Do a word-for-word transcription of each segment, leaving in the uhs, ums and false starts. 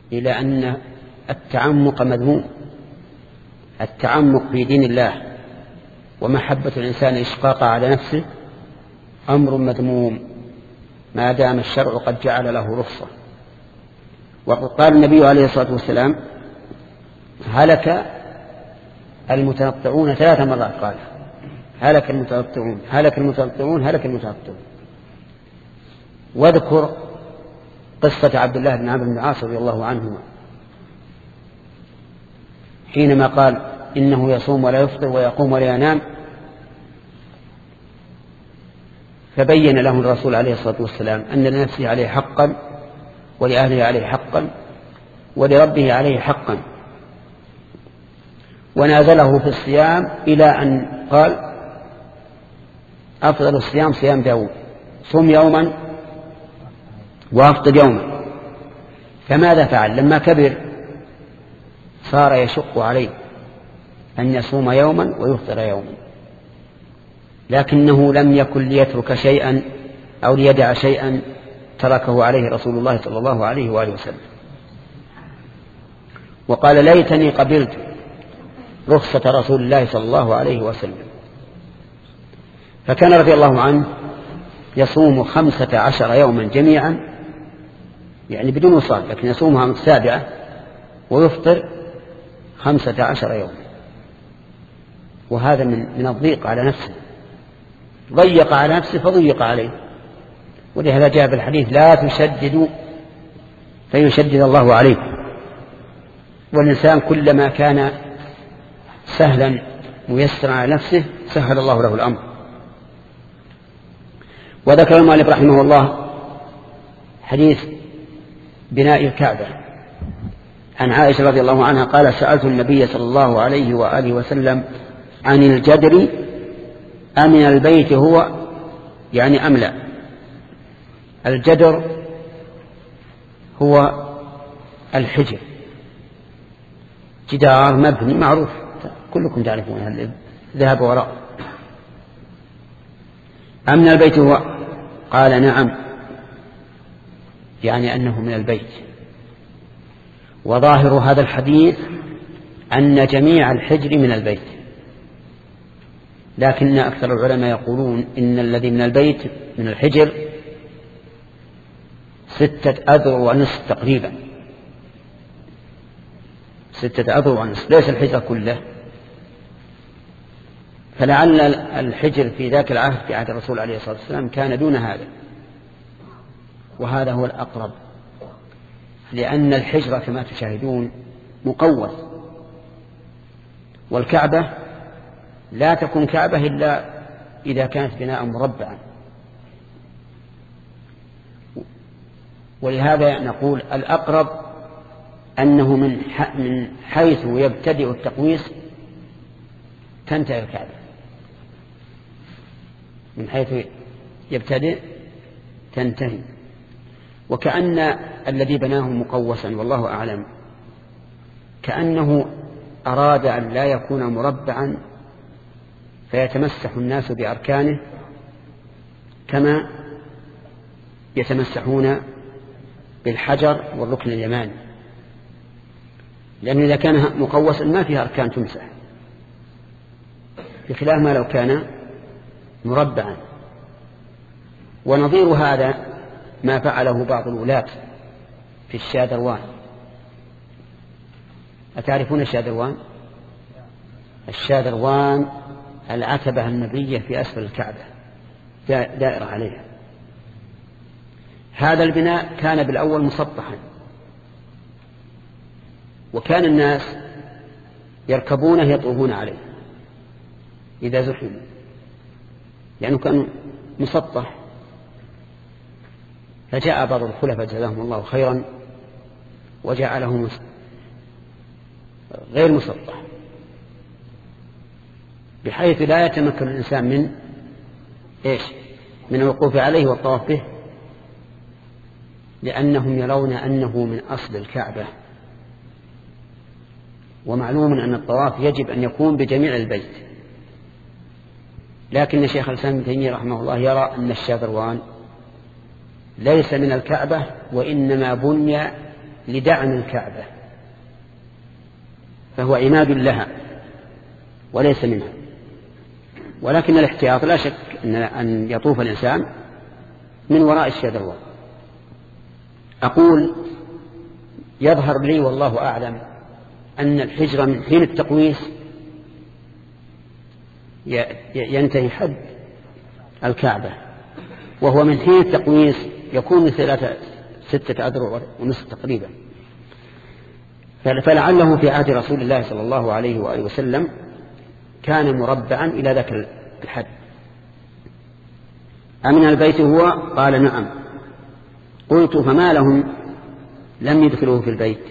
إلى أن التعمق مذموم. التعمق في دين الله ومحبة الإنسان إشقاق على نفسه أمر مذموم ما دام الشرع قد جعل له رخصة. وقال النبي عليه الصلاة والسلام: هلك المتنطعون ثلاث مرات. قال: هلك المتنطعون هلك المتنطعون هلك المتنطعون. واذكر قصة عبد الله بن عمرو بن العاص رضي الله عنهما حينما قال: إنه يصوم ولا يفطر ويقوم ولا ينام، فبين له الرسول عليه الصلاة والسلام أن لنفسه عليه حقا ولأهله عليه حقا ولربه عليه حقا، ونازله في الصيام إلى أن قال: أفضل الصيام صيام داود، صم يوما وأفطر يوما. فماذا فعل لما كبر؟ صار يشق عليه أن يصوم يوما ويفطر يوما، لكنه لم يكن ليترك شيئا أو ليدع شيئا تركه عليه رسول الله صلى الله عليه وآله وسلم. وقال: ليتني قبلت رخصة رسول الله صلى الله عليه وسلم. فكان رضي الله عنه يصوم خمسة عشر يوما جميعا، يعني بدون وصال، لكن يصومها متتابعة، ويفطر خمسة عشر يوما. وهذا من من الضيق على نفسه، ضيق على نفسه فضيق عليه. ولهذا جاء بالحديث: لا تشددوا فيشدد الله عليكم. والإنسان كلما كان سهلا ميسرا على نفسه سهل الله له الأمر. وذكر المؤلف رحمه الله حديث بناء الكعبة عن عائشة رضي الله عنها قال: سألت النبي صلى الله عليه وآله وسلم عن الجدر أمن البيت هو، يعني أم لا. الجدر هو الحجر، جدار مبني معروف كلكم تعرفون، ذهب وراء. أمن البيت هو، قال: نعم، يعني أنه من البيت. وظاهر هذا الحديث أن جميع الحجر من البيت، لكن أكثر العلماء يقولون إن الذي من البيت من الحجر ستة أذرع ونصف تقريبا، ستة أذرع ونصف، ليس الحجر كله. فلعل الحجر في ذاك العهد في عهد الرسول عليه الصلاة والسلام كان دون هذا، وهذا هو الأقرب، لأن الحجر كما تشاهدون مقوس، والكعبة لا تكون كعبة إلا إذا كانت بناء مربعا. ولهذا نقول الأقرب أنه من من حيث يبتدئ التقويس تنتهي الكعبة، من حيث يبتدئ تنتهي. وكأن الذي بناه مقوسا والله أعلم كأنه أراد أن لا يكون مربعا فيتمسح الناس بأركانه كما يتمسحون بالحجر والركن اليماني، لأنه إذا كان مقوسا ما فيها أركان تمسح، بخلاف ما لو كان مربعا. ونظير هذا ما فعله بعض الولاة في الشادروان. أتعرفون الشادروان؟ الشادروان العتبة النبية في أسفل الكعبة دائرة عليها. هذا البناء كان بالأول مسطحا، وكان الناس يركبونه يطوفون عليه إذا زحموا، لأنه كان مسطح. فجاء بعض الخلفاء جزاهم الله خيرا وجعله غير مسطح، بحيث لا يتمكن الإنسان من إيش؟ من الوقوف عليه والطواف به، لأنهم يرون أنه من أصل الكعبة. ومعلوم أن الطواف يجب أن يكون بجميع البيت، لكن الشيخ الإسلام ابن تيمية رحمه الله يرى أن الشادروان ليس من الكعبة، وإنما بني لدعم الكعبة، فهو عماد لها وليس منها. ولكن الاحتياط لا شك أن يطوف الإنسان من وراء الشذوات. أقول يظهر لي والله أعلم أن الحجر من حين التقويس ينتهي حد الكعبة، وهو من حين التقويس يكون ثلاثة ستة أذرع ونصف تقريبا، فلعله في عهد رسول الله صلى الله عليه وآله وسلم كان مربعا إلى ذاك الحد. أمن البيت هو؟ قال نعم. قلت فما لهم لم يدخلوه في البيت؟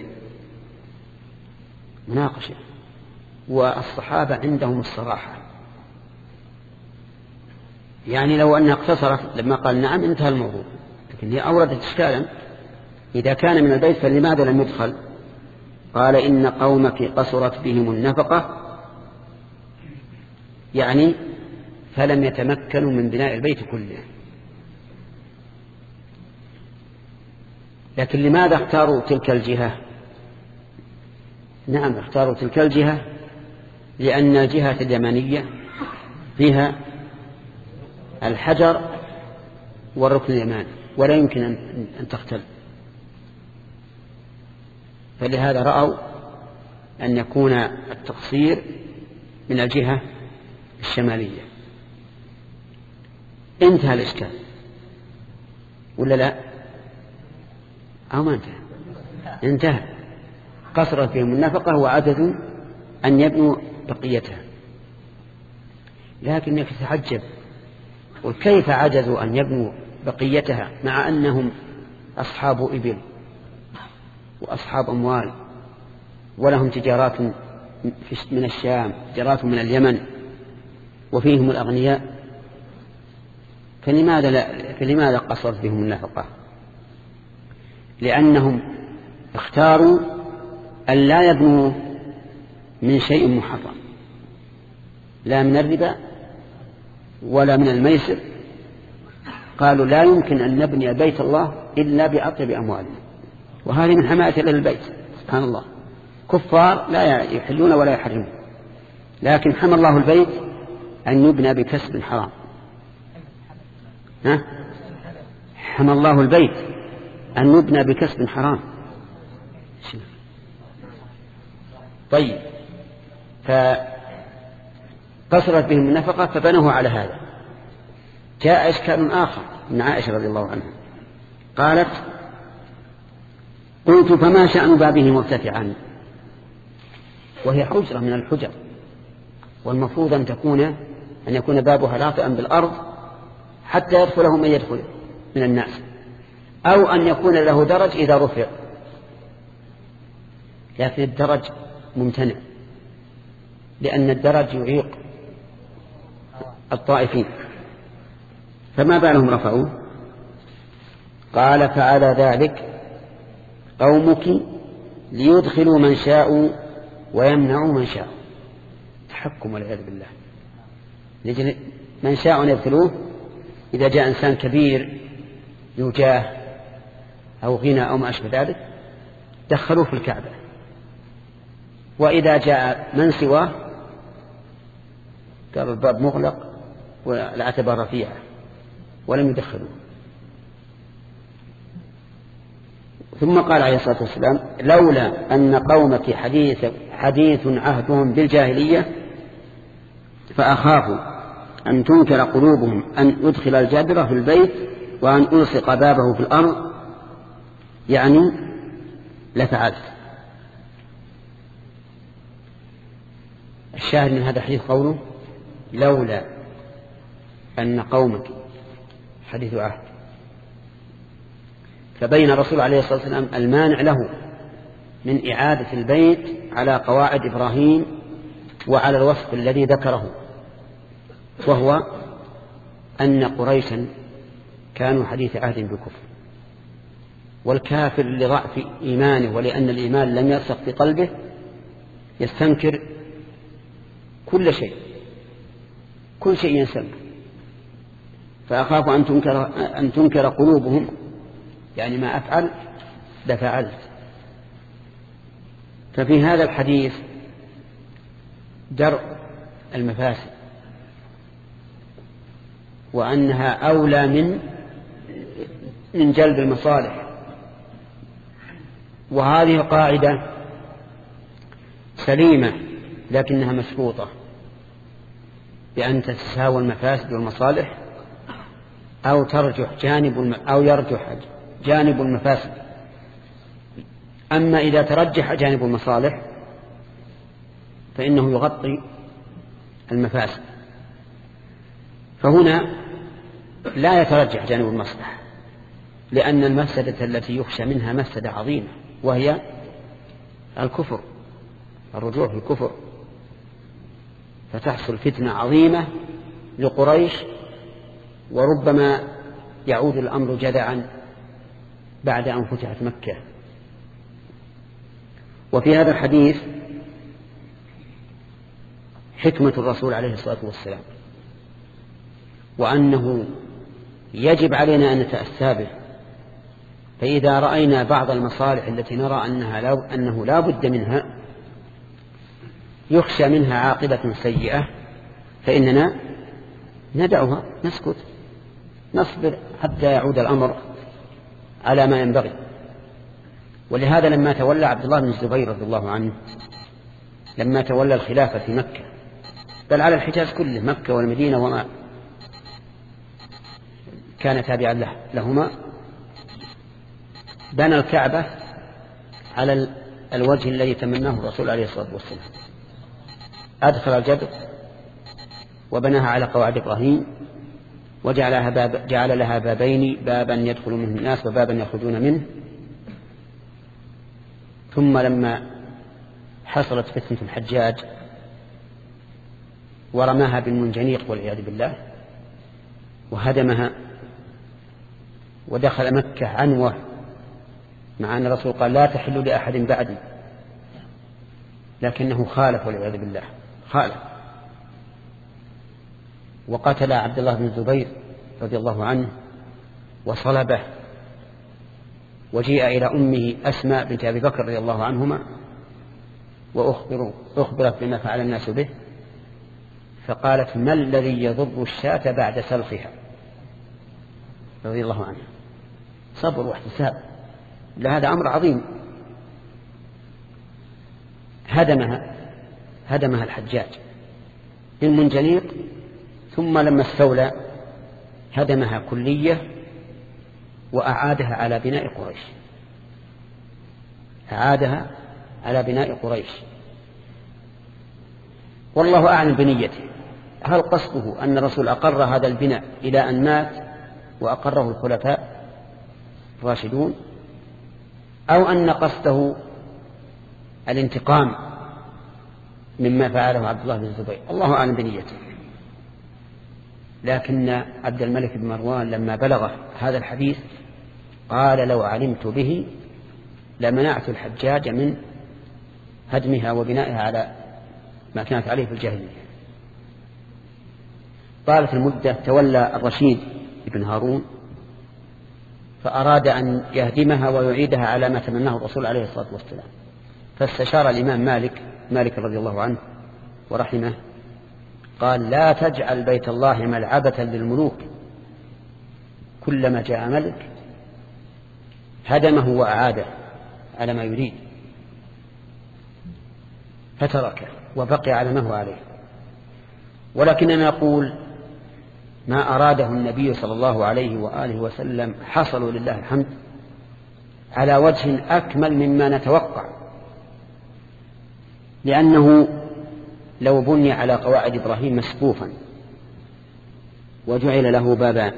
مناقشة، والصحابة عندهم الصراحة، يعني لو أنها اقتصرت لما قال نعم انتهى الموضوع، لكن هي أوردت إشكالا، إذا كان من البيت فلماذا لم يدخل؟ قال إن قومك قصرت بهم النفقة، يعني فلم يتمكنوا من بناء البيت كله. لكن لماذا اختاروا تلك الجهة؟ نعم اختاروا تلك الجهة لأن الجهة اليمنية فيها الحجر والركن اليماني ولا يمكن أن تختل، فلهذا رأوا أن يكون التقصير من الجهة الشمالية. انتهى الإشكال ولا لا؟ أو ما انتهى؟ انتهى. قصرت بهم النفقة وعددوا أن يبنوا بقيتها. لكنك تتعجب، وكيف عجزوا أن يبنوا بقيتها مع أنهم أصحاب إبل وأصحاب أموال ولهم تجارات من الشام، تجارات من اليمن، وفيهم الأغنياء، فلماذا, لا فلماذا قصرت بهم النفقة؟ لأنهم اختاروا أن لا يبنوا من شيء محرم، لا من الربا ولا من الميسر. قالوا لا يمكن أن نبني بيت الله إلا بأطيب أموالنا، وهذه من حماية للبيت. سبحان الله، كفار لا يحلون ولا يحرمون، لكن حمى الله البيت أن يبنى بكسب حرام. ها؟ حمى الله البيت أن يبنى بكسب حرام. طيب، فقصرت بهم النفقة فبنوه على هذا. جاء إشكال آخر من عائشة رضي الله عنها، قالت قلت فما شأن بابه مرتفعا؟ وهي حجرة من الحجر، والمفروض أن تكون أن يكون بابها لاطئا بالأرض حتى يدخله من يدخل من الناس، أو أن يكون له درج إذا رفع، لكن الدرج ممتنع لأن الدرج يعيق الطائفين، فما بالهم رفعوه؟ قال فعلى ذلك قومك ليدخلوا من شاءوا ويمنعوا من شاءوا. تحكم والعياذ بالله. من شاءوا يدخلوه إذا جاء إنسان كبير يجاه أو غنى أو ما أشبه ذلك دخلوه في الكعبة، وإذا جاء من سواه قال الباب مغلق والعتبة رفيعة ولم يدخلوه. ثم قال عليه الصلاة والسلام لولا أن قومك حديث, حديث عهدهم بالجاهلية فأخاف أن تنكر قلوبهم أن يدخل الجابرة في البيت وأن ألصق بابه في الأرض، يعني لفعلت. الشاهد من هذا الحديث قوله لولا أن قومك حديث عهد، فبين الرسول عليه الصلاة والسلام المانع له من إعادة البيت على قواعد إبراهيم وعلى الوصف الذي ذكره، وهو أن قريشا كانوا حديث عهد بالكفر، والكافر لضعف إيمانه ولأن الإيمان لم يرسخ في قلبه يستنكر كل شيء، كل شيء ينسب. فأخاف أن تنكر, أن تنكر قلوبهم، يعني ما أفعل لفعلت، ففي هذا الحديث درء المفاسد وأنها أولى من من جلب المصالح، وهذه قاعدة سليمة لكنها مشروطة بأن تتساوى المفاسد والمصالح أو ترجح جانب أو يرجح جانب المفاسد. أما إذا ترجح جانب المصالح فإنه يغطي المفاسد، فهنا لا يترجح جانب المصلحة، لأن المفسدة التي يخشى منها مفسدة عظيمة وهي الكفر، الرجوع في الكفر، فتحصل فتنة عظيمة لقريش، وربما يعود الأمر جدعا بعد أن فتحت مكة. وفي هذا الحديث حكمة الرسول عليه الصلاة والسلام، وأنه يجب علينا أن نتأسى به. فإذا رأينا بعض المصالح التي نرى أنها لا أنه لا بد منها يخشى منها عاقبة سيئة فإننا ندعها، نسكت، نصبر حتى يعود الأمر على ما ينبغي. ولهذا لما تولى عبد الله بن الزبير رضي الله عنه، لما تولى الخلافة في مكة بل على الحجاز كله، مكة والمدينة وما كان تابعا له لهما، بنى الكعبة على الوجه الذي تمناه الرسول عليه الصلاة والسلام، أدخل الجدر وبناها على قواعد إبراهيم، وجعلها باب جعل لها بابين، بابا يدخل منه الناس وبابا يخرجون منه. ثم لما حصلت فتنة الحجاج ورماها بالمنجنيق والعياذ بالله وهدمها ودخل مكة عنوة، مع أن الرسول قال لا تحل لأحد بعدي، لكنه خالف والعياذ بالله، خالف وقتل عبد الله بن الزبير رضي الله عنه وصلبه، وجيء إلى أمه أسماء بنت أبي بكر رضي الله عنهما وأخبروا أخبرت بما فعل الناس به، فقالت ما الذي يضر الشاة بعد سلخها رضي الله عنها. صبر واحتساب، لهذا أمر عظيم. هدمها هدمها الحجاج بالمنجنيق، ثم لما استولى هدمها كلية وأعادها على بناء قريش، أعادها على بناء قريش. والله أعلم بنيته، هل قصده أن الرسول أقر هذا البناء إلى أن مات وأقره الخلفاء الراشدون، أو أن قصده الانتقام مما فعله عبد الله بن الزبير؟ الله أعلم بنيته. لكن عبد الملك بن مروان لما بلغ هذا الحديث قال لو علمت به لمنعت الحجاج من هدمها وبنائها على ما كانت عليه في الجاهلية. طالت المدة، تولى الرشيد بن هارون فأراد أن يهدمها ويعيدها على ما تمناه الرسول عليه الصلاة والسلام، فاستشار الإمام مالك مالك رضي الله عنه ورحمه، قال لا تجعل بيت الله ملعبة للملوك، كلما جاء ملك هدمه وأعاده على ما يريد، فتركه وبقي على ما هو عليه. ولكننا نقول ما أراده النبي صلى الله عليه وآله وسلم حصلوا لله الحمد على وجه أكمل مما نتوقع، لأنه لو بني على قواعد إبراهيم مسقوفا وجعل له بابان،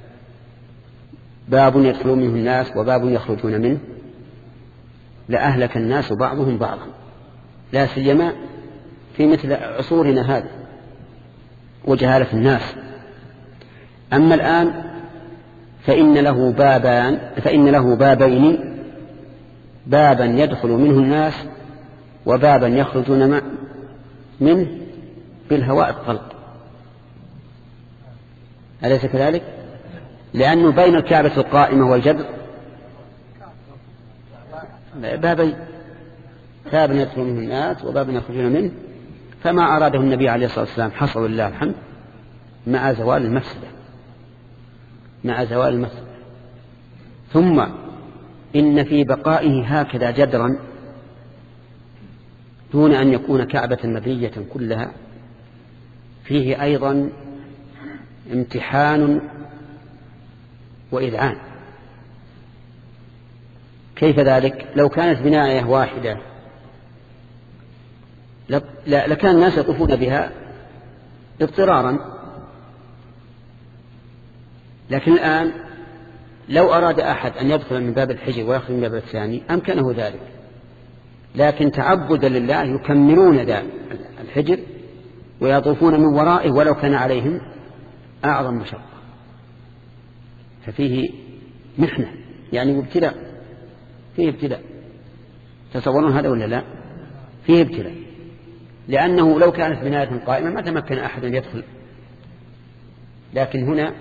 باب يدخلون منه الناس وباب يخرجون منه، لأهلك الناس بعضهم بعضا، لا سيما في مثل عصورنا هذه وجهالة الناس. أما الآن فإن له بابان فإن له بابين، بابا يدخل منه الناس وبابا يخرجون منه بالهواء الطلق، أليس كذلك؟ لأنه بين الكعبة القائمة والجدر بابين، باب يدخل منه الناس وباب يخرجون منه، فما أراده النبي عليه الصلاة والسلام حصل لله الحمد مع زوال المفسدة مع زوال المفسدة. ثم إن في بقائه هكذا جدرا دون أن يكون كعبة مبنية كلها فيه أيضا امتحان وإذعان. كيف ذلك؟ لو كانت بناية واحدة لكان الناس يطوفون بها اضطرارا، لكن الآن لو أراد أحد أن يدخل من باب الحجر ويخرج من باب الثاني أمكنه ذلك، لكن تعبدا لله يكملون ذا الحجر ويطوفون من ورائه ولو كان عليهم أعظم مشقة، ففيه محنة يعني وابتلاء، فيه ابتلاء. تصورون هذا ولا لا؟ فيه ابتلاء، لأنه لو كانت بناية قائمة ما تمكن أحد أن يدخل، لكن هنا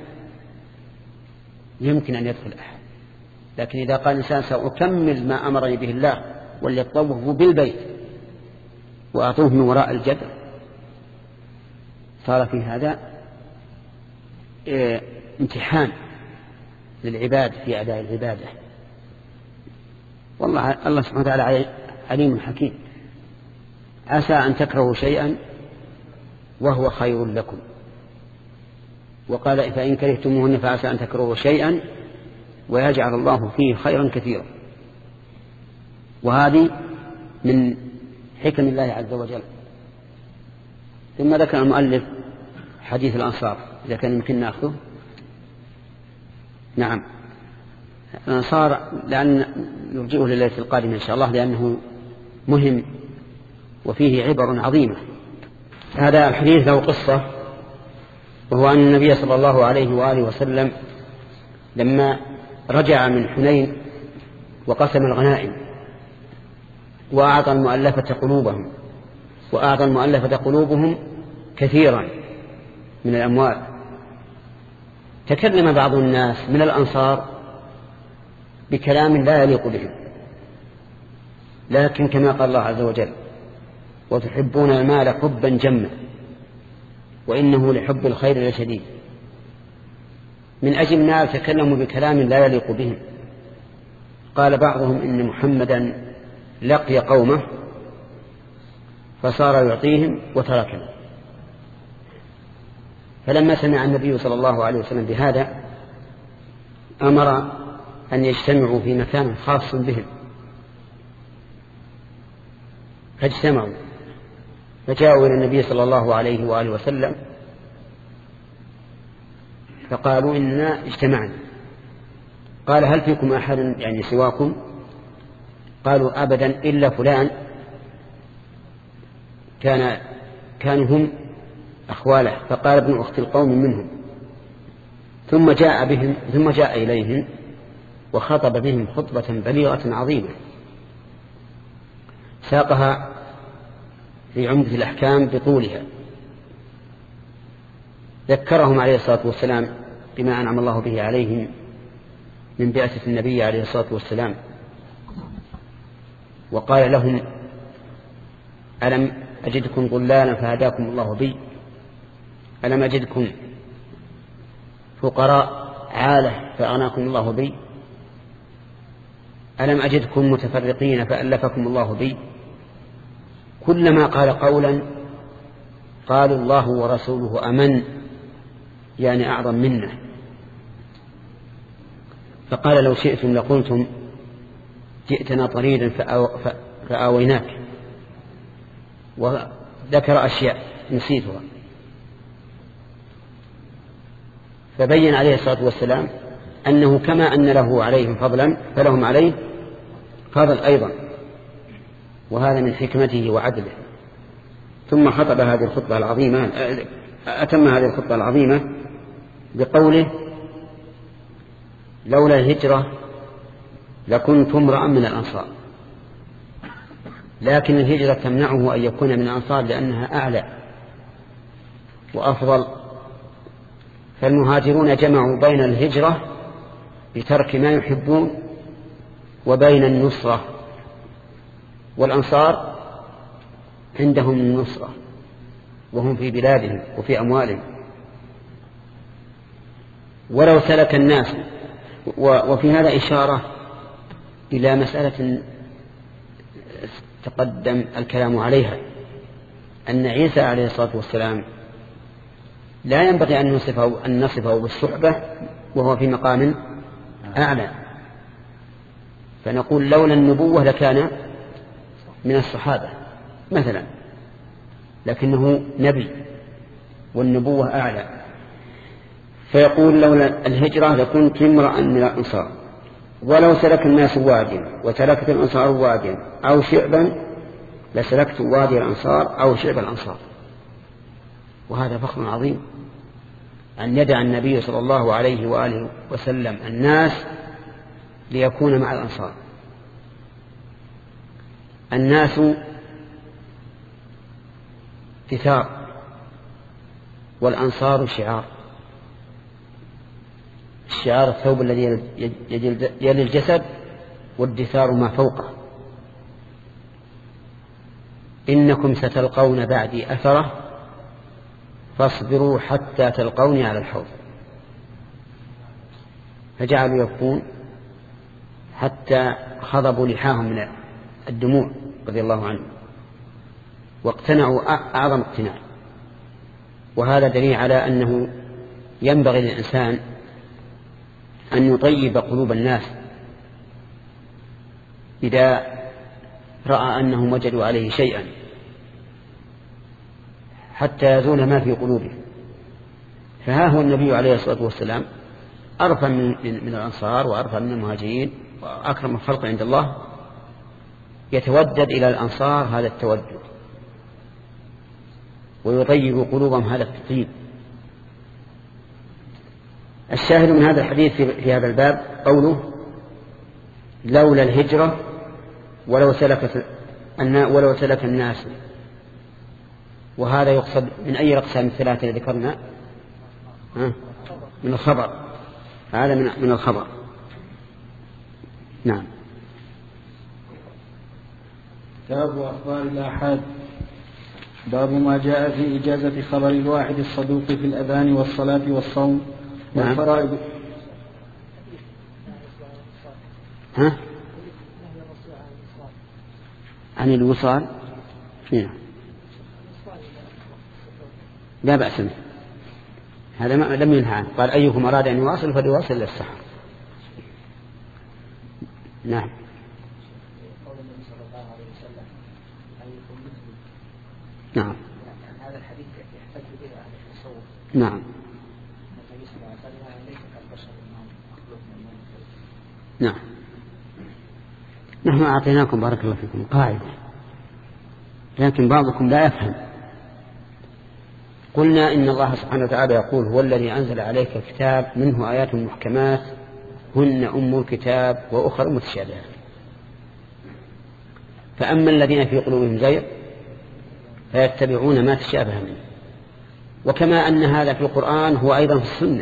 يمكن أن يدخل أحد. لكن إذا قال الإنسان سأكمل ما أمرني به الله وليطوفوا بالبيت وأطوف من وراء الجدر، صار في هذا امتحان للعباد في أداء العبادة. والله الله سبحانه وتعالى عليم حكيم. عسى أن تكرهوا شيئا وهو خير لكم، وقال فإن كرهتموهن فعسى أن تكرهوا شيئا ويجعل الله فيه خيرا كثيرا. وهذه من حكم الله عز وجل. ثم ذكر المؤلف حديث الأنصار، إذا كان يمكن نأخذه. نعم، الأنصار لأن نرجئه لليلة القادمة إن شاء الله، لأنه مهم وفيه عبر عظيمة. هذا الحديث له قصة، وهو أن النبي صلى الله عليه وآله وسلم لما رجع من حنين وقسم الغنائم وأعطى المؤلفة قلوبهم وأعطى المؤلفة قلوبهم كثيرا من الأموال، تكلم بعض الناس من الأنصار بكلام لا يليق بهم، لكن كما قال الله عز وجل وتحبون المال حبا جما وإنه لحب الخير لشديد. من أجل الناس تكلموا بكلام لا يليق بهم. قال بعضهم إن محمدا لقي قومه فصار يعطيهم وتركهم. فلما سمع النبي صلى الله عليه وسلم بهذا أمر أن يجتمعوا في مكان خاص بهم، فاجتمعوا فجاءوا إلى النبي صلى الله عليه وآله وسلم فقالوا إننا اجتمعنا. قال هل فيكم أحد يعني سواكم؟ قالوا أبدا إلا فلان كان كانوا هم أخواله. فقال ابن أخت القوم منهم، ثم جاء بهم ثم جاء إليهم وخطب بهم خطبة بليغة عظيمة ساقها في عمدة الأحكام بطولها. ذكرهم عليه الصلاة والسلام بما أنعم الله به عليهم من بعثة النبي عليه الصلاة والسلام، وقال لهم ألم أجدكم ضلالا فهداكم الله بي، ألم أجدكم فقراء عالة فأغناكم الله بي، ألم أجدكم متفرقين فألفكم الله بي. كلما قال قولا قالوا الله ورسوله أمن، يعني أعظم منه. فقال لو شئتم لقلتم جئتنا طريدا فآويناك، وذكر أشياء نسيتها. فبين عليه الصلاة والسلام أنه كما أن له عليهم فضلا فلهم عليه فضل أيضا، وهذا من حكمته وعدله. ثم خطب هذه الخطبة العظيمة أتم هذه الخطبة العظيمة بقوله لولا الهجرة لكنت امرأ من الأنصار، لكن الهجرة تمنعه أن يكون من الأنصار لأنها أعلى وأفضل. فالمهاجرون جمعوا بين الهجرة بترك ما يحبون وبين النصرة والأنصار عندهم النصرة وهم في بلادهم وفي أموالهم. ولو سلك الناس، وفي هذا إشارة إلى مسألة تقدم الكلام عليها، أن عيسى عليه الصلاة والسلام لا ينبغي أن نصفه, أن نصفه بالصحبة وهو في مقام أعلى، فنقول لولا النبوة لكان من الصحابة مثلا، لكنه نبي والنبوة أعلى. فيقول لولا الهجرة لكنت امرأ من الأنصار، ولو سلك الناس واديا وتركت الأنصار واديا أو شعبا لسلكت وادي الأنصار أو شعب الأنصار. وهذا فخر عظيم أن يدع النبي صلى الله عليه وآله وسلم الناس ليكون مع الأنصار. الناس دثار والأنصار شعار. الشعار الثوب الذي يلي الجسد، والدثار ما فوقه. إنكم ستلقون بعدي أثرة فاصبروا حتى تلقوني على الحوض. فجعلوا يبكون حتى خضبوا لحاهم من الدموع رضي الله عنهم، واقتنعوا أعظم اقتناع. وهذا دليل على أنه ينبغي للإنسان أن يطيب قلوب الناس إذا رأى أنهم وجدوا عليه شيئا حتى يزول ما في قلوبه. فها هو النبي عليه الصلاة والسلام أرفع من, من الأنصار وأرفع من المهاجرين وأكرم الخلق عند الله، يتودد إلى الأنصار هذا التودد ويطيب قلوبهم هذا التطيب. الشاهد من هذا الحديث في هذا الباب قوله لولا الهجرة ولو سلك ولو سلك الناس. وهذا يقصد من أي أقسام الثلاثة التي ذكرنا؟ من الخبر، هذا من من الخبر. نعم. كتاب أخبار الآحاد. باب ما جاء في إجازة خبر الواحد الصدوق في الأذان والصلاة والصوم والفرائض. ها؟ عن الوصال. نعم. لا بأس منه، هذا ما لم ينهى عنه. قال أيكم أراد أن يواصل فليواصل إلى السحر. نعم. نعم. هذا الحديث يحتاج به أهل التصوف. نعم. النبي صلى الله عليه وسلم ليس كالبشر مخلوق من نعم. نحن أعطيناكم بارك الله فيكم قاعدة، لكن بعضكم لا يفهم. قلنا إن الله سبحانه وتعالى يقول هو الذي أنزل عليك الكتاب منه آيات محكمات هن أم الكتاب وأخر متشابهات. فأما الذين في قلوبهم زيغ فيتبعون ما تشابه منه. وكما أن هذا في القرآن هو أيضا في السنة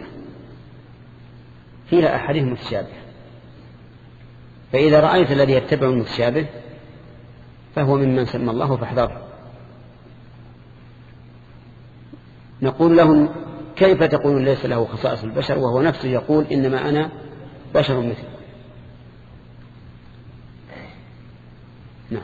فيها أحاديث متشابهة. فإذا رأيت الذي يتبع المتشابه فهو ممن سمى الله فاحذره. نقول لهم كيف تقول ليس له خصائص البشر وهو نفسه يقول إنما أنا بشر مثل. نعم.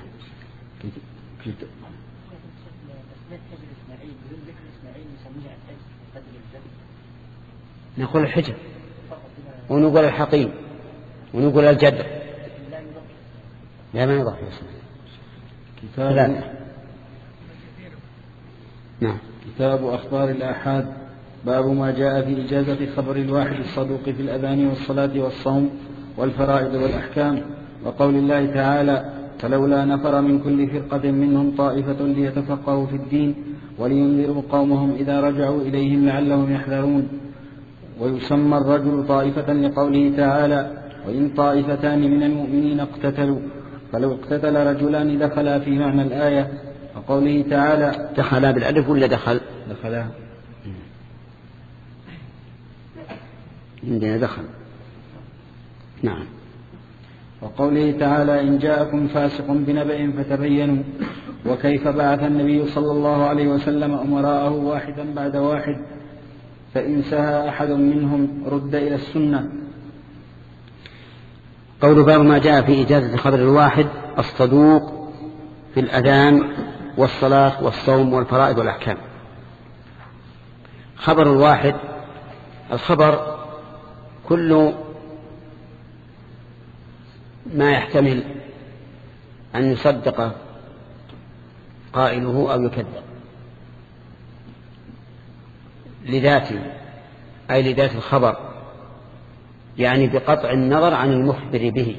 نقول الحجر ونقول الحقيم ونقول الجدر. لا ما يضاف كتاب. نعم. كتاب أخبار الآحاد. باب ما جاء في إجازة خبر الواحد الصدوق في الأذان والصلاة والصوم والفرائض والأحكام. وقول الله تعالى فلولا نفر من كل فرقة منهم طائفة ليتفقهوا في الدين ولينذروا قومهم إذا رجعوا إليهم لعلهم يحذرون. ويسمى الرجل طائفة لقوله تعالى وإن طائفتان من المؤمنين اقتتلوا فلو اقتتل رجلان دخلا في معنى الآية. وقوله تعالى دخلا بالألف ولا دخل؟ دخلا. عندنا دخل. نعم. وقوله تعالى إن جاءكم فاسق بنبأ فتبينوا، وكيف بعث النبي صلى الله عليه وسلم أمراءه واحدا بعد واحد، فإن سهى أحد منهم رد إلى السنة. قول باب ما جاء في إجازة خبر الواحد الصدوق في الأذان والصلاة والصوم والفرائض والأحكام. خبر الواحد الخبر كل ما يحتمل أن يصدق قائله أو يكذب لذاته، أي لذات الخبر، يعني بقطع النظر عن المخبر به.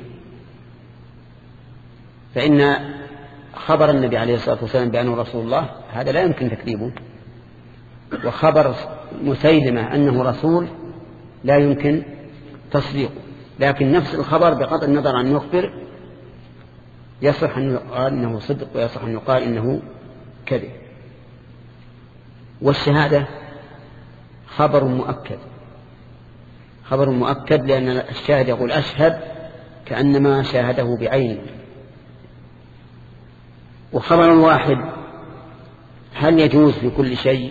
فإن خبر النبي عليه الصلاة والسلام بأنه رسول الله هذا لا يمكن تكذيبه، وخبر مسيلمة أنه رسول لا يمكن تصديقه، لكن نفس الخبر بقطع النظر عن المخبر يصح أن يقال إنه صدق ويصح أن يقال إنه كذب. والشهادة خبر مؤكد، خبر مؤكد لأن الشاهد يقول أشهد كأنما شاهده بعينه. وخبر واحد هل يجوز في كل شيء؟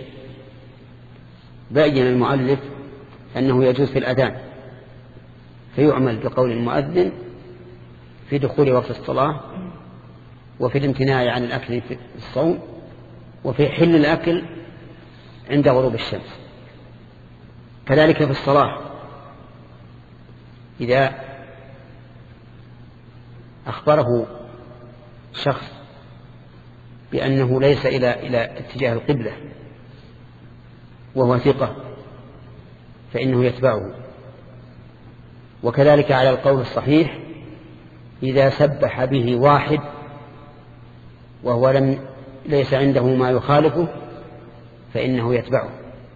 بين المؤلف أنه يجوز في الأذان، فيعمل بقول المؤذن في دخول وقت الصلاة، وفي الامتناع عن الأكل في الصوم، وفي حل الأكل عند غروب الشمس. كذلك في الصلاة إذا أخبره شخص بأنه ليس إلى إلى اتجاه القبلة وهو ثقة فإنه يتبعه. وكذلك على القول الصحيح إذا سبح به واحد وهو لم ليس عنده ما يخالفه فإنه يتبعه،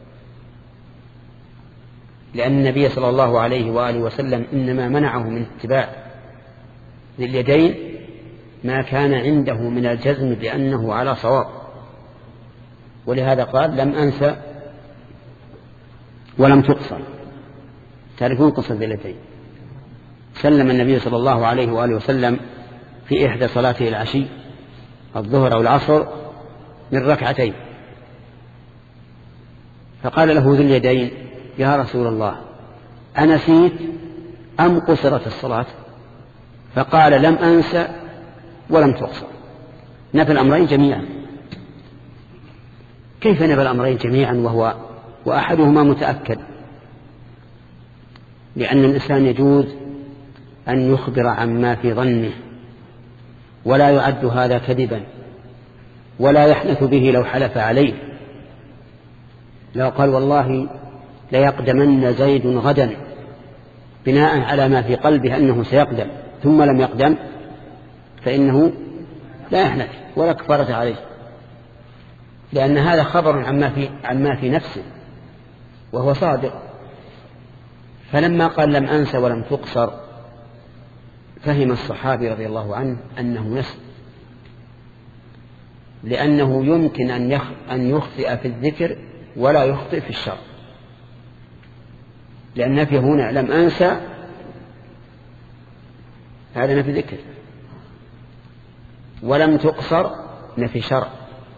لأن النبي صلى الله عليه وآله وسلم إنما منعه من اتباع ذي اليدين ما كان عنده من الجزم بأنه على صواب، ولهذا قال لم أنسى ولم تقصر. تعرفون قصة ذي اليدين؟ سلم النبي صلى الله عليه وآله وسلم في إحدى صلاته العشي الظهر أو العصر من ركعتين، فقال له ذو اليدين يا رسول الله أنسيت أم قصرت الصلاة؟ فقال لم أنسى ولم تقصر. نفى الأمرين جميعا. كيف نفى الأمرين جميعا وهو وأحدهما متأكد؟ لأن الإنسان يجوز أن يخبر عما في ظنه ولا يعد هذا كذبا، ولا يحنث به لو حلف عليه. لو قال والله ليقدمن زيد غدا بناء على ما في قلبه أنه سيقدم ثم لم يقدم فإنه لا يحنث ولا كفارة عليه، لأن هذا خبر عما في, عما في نفسه وهو صادق. فلما قال لم أنسى ولم تقصر فهم الصحابي رضي الله عنه أنه نسي، لأنه يمكن أن يخطئ في الذكر ولا يخطئ في الشر، لأن نفي هنا لم أنسى هذا نفي ذكر، ولم تقصر نفي شرع،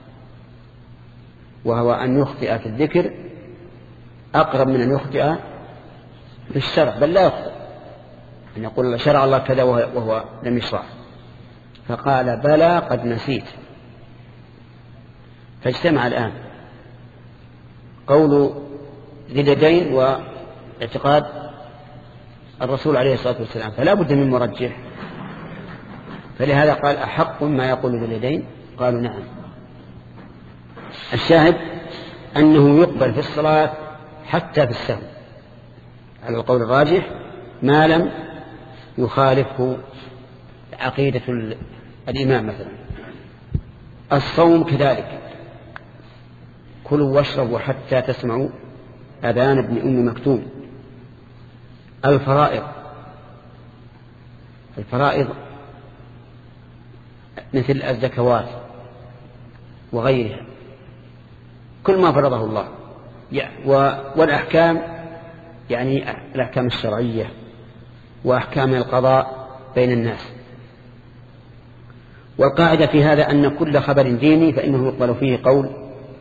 وهو أن يخطئ في الذكر أقرب من أن يخطئ في الشرع، بل لا يخطئ أن يقول شرع الله كذا وهو لم يشرع. فقال بلى قد نسيت. فاجتمع الآن قول ذي اليدين واعتقاد الرسول عليه الصلاة والسلام، فلا بد من مرجح. فلهذا قال أحق ما يقول ذي اليدين؟ قالوا نعم. الشاهد أنه يقبل في الصلاة حتى في السهو على القول الراجح ما لم يخالفه عقيدة الإمام مثلا. الصوم كذلك كلوا واشربوا حتى تسمعوا أذان ابن أم مكتوم. الفرائض الفرائض مثل الزكوات وغيرها كل ما فرضه الله، والأحكام يعني الأحكام الشرعية وأحكام القضاء بين الناس. والقاعدة في هذا أن كل خبر ديني فإنه يقبل فيه قول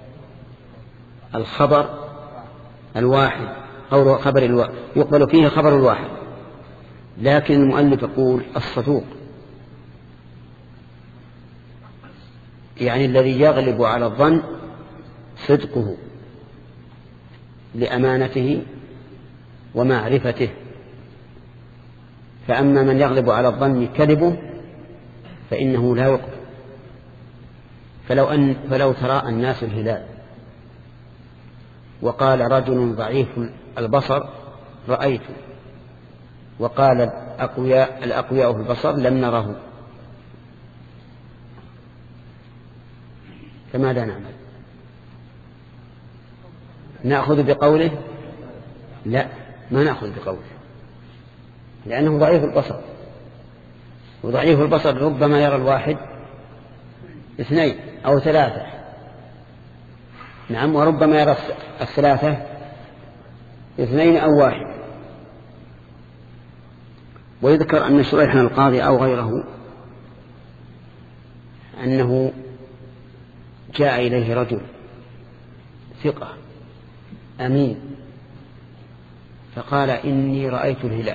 الخبر الواحد، قول خبر الواحد يقبل فيه خبر الواحد. لكن المؤلف يقول الصدوق، يعني الذي يغلب على الظن صدقه لأمانته ومعرفته. فأما من يغلب على الظن كذبه فإنه لا يقبل. فلو, أن فلو تراءى الناس الهلال وقال رجل ضعيف البصر رأيت، وقال الأقوياء, الأقوياء في البصر لم نره، فماذا نعمل؟ نأخذ بقوله؟ لا، ما نأخذ بقوله، لأنه ضعيف البصر، وضعيف البصر ربما يرى الواحد اثنين أو ثلاثة، نعم، وربما يرى الثلاثة اثنين أو واحد. ويذكر أن شريح القاضي أو غيره أنه جاء إليه رجل ثقة أمين فقال إني رأيت الهلال،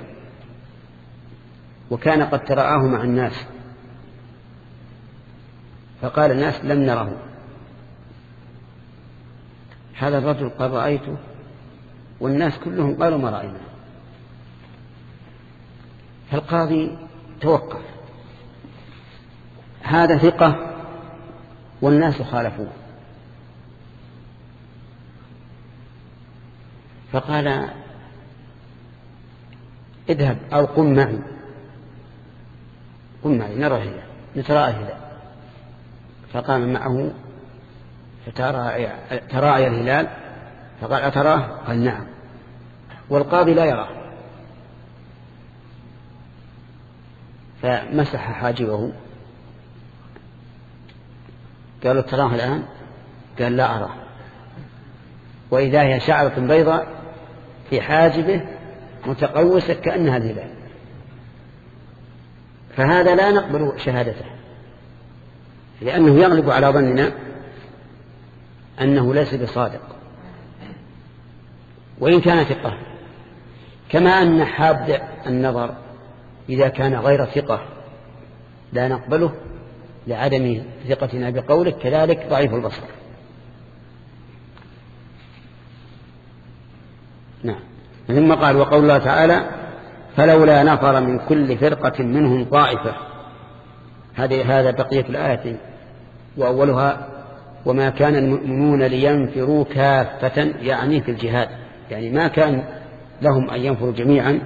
وكان قد ترآه مع الناس، فقال الناس لم نره. هذا الرجل قال رأيته، والناس كلهم قالوا ما رأينا. فالقاضي توقف، هذا ثقة والناس خالفوه، فقال اذهب أو قم معي، قم معي نرى الهلال نتراءى الهلال. فقام معه فتراءى الهلال، فقال أتراه؟ قال نعم، والقاضي لا يراه، فمسح حاجبه. قالوا تراه الآن؟ قال لا أراه، وإذا هي شعرة بيضاء في حاجبه متقوسة كأنها الهلال. فهذا لا نقبل شهادته، لأنه يغلب على ظننا أنه ليس بصادق وإن كان ثقة. كما أن حاد النظر إذا كان غير ثقة لا نقبله لعدم ثقتنا بقوله، كذلك ضعيف البصر. نعم. ثم قال وقول الله تعالى فلولا نفر من كل فرقة منهم طائفة. هذا بقية الآية، وأولها وما كان المؤمنون لينفروا كافة، يعني في الجهاد، يعني ما كان لهم أن ينفروا جميعا،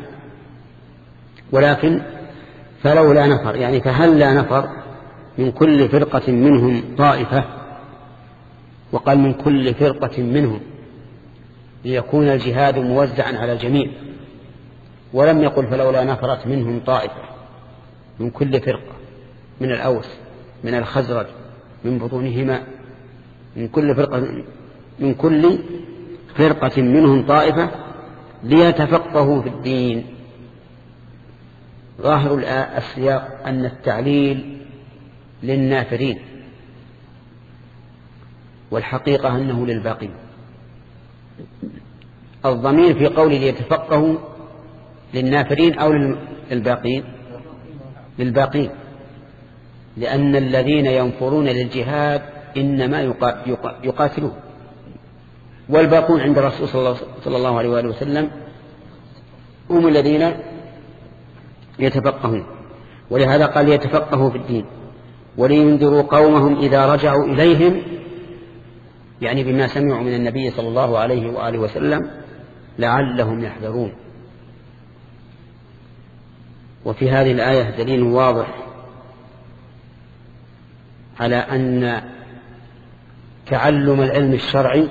ولكن فلولا نفر، يعني فهل لا نفر من كل فرقة منهم طائفة، وقال من كل فرقة منهم ليكون الجهاد موزعا على الجميع، ولم يقل فلولا نفرت منهم طائفة، من كل فرقة، من الأوس من الخزرج من بطونهما، من كل فرقة من كل فرقة منهم طائفة ليتفقهوا في الدين. ظاهر السياق أن التعليل للنافرين، والحقيقة أنه للباقين. الضمير في قول ليتفقهوا للنافرين أو للباقين؟ للباقين، لأن الذين ينفرون للجهاد إنما يقاتلون، والباقون عند الرسول صلى الله عليه وآله وسلم هم الذين يتفقهون. ولهذا قال يتفقهوا في الدين ولينذروا قومهم إذا رجعوا إليهم، يعني بما سمعوا من النبي صلى الله عليه وآله وسلم لعلهم يحذرون. وفي هذه الآية دليل واضح على أن تعلم العلم الشرعي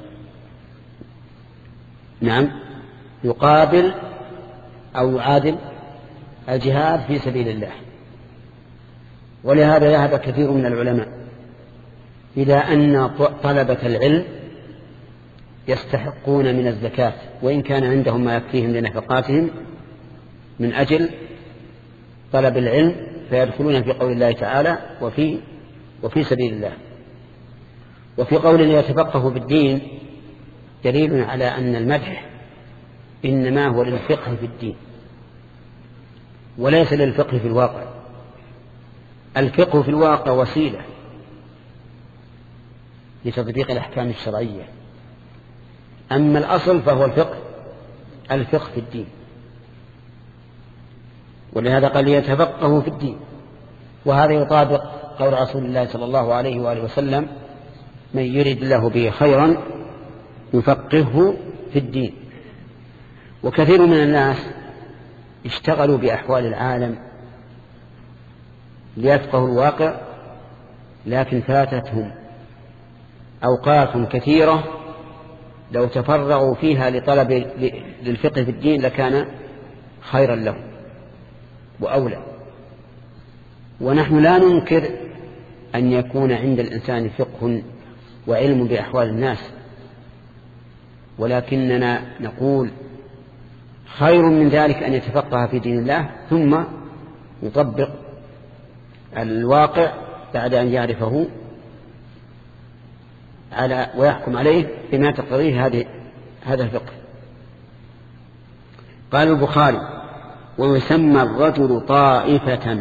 نعم يقابل أو يعادل الجهاد في سبيل الله. ولهذا ذهب كثير من العلماء إلى أن طلبة العلم يستحقون من الزكاة وإن كان عندهم ما يكفيهم لنفقاتهم، من أجل طلب العلم فيدخلون في قول الله تعالى وفي وفي سبيل الله. وفي قول يتفقه في الدين دليل على أن المدح إنما هو للفقه في الدين وليس للفقه في الواقع. الفقه في الواقع وسيلة لتطبيق الأحكام الشرعية، أما الأصل فهو الفقه الفقه في الدين. ولهذا قال يتفقه في الدين، وهذا يطابق قول رسول الله صلى الله عليه وآله وسلم من يرد الله به خيرا يفقهه في الدين. وكثير من الناس اشتغلوا بأحوال العالم ليفقهوا الواقع، لكن فاتتهم أوقات كثيرة لو تفرغوا فيها لطلب للفقه في الدين لكان خيرا لهم وأولى. ونحن لا ننكر أن يكون عند الإنسان فقه وعلم بأحوال الناس، ولكننا نقول خير من ذلك أن يتفقه في دين الله ثم يطبق الواقع بعد أن يعرفه على ويحكم عليه بما تقتضيه هذه هذا الفقه. قال البخاري ويسمى الرجل طائفة،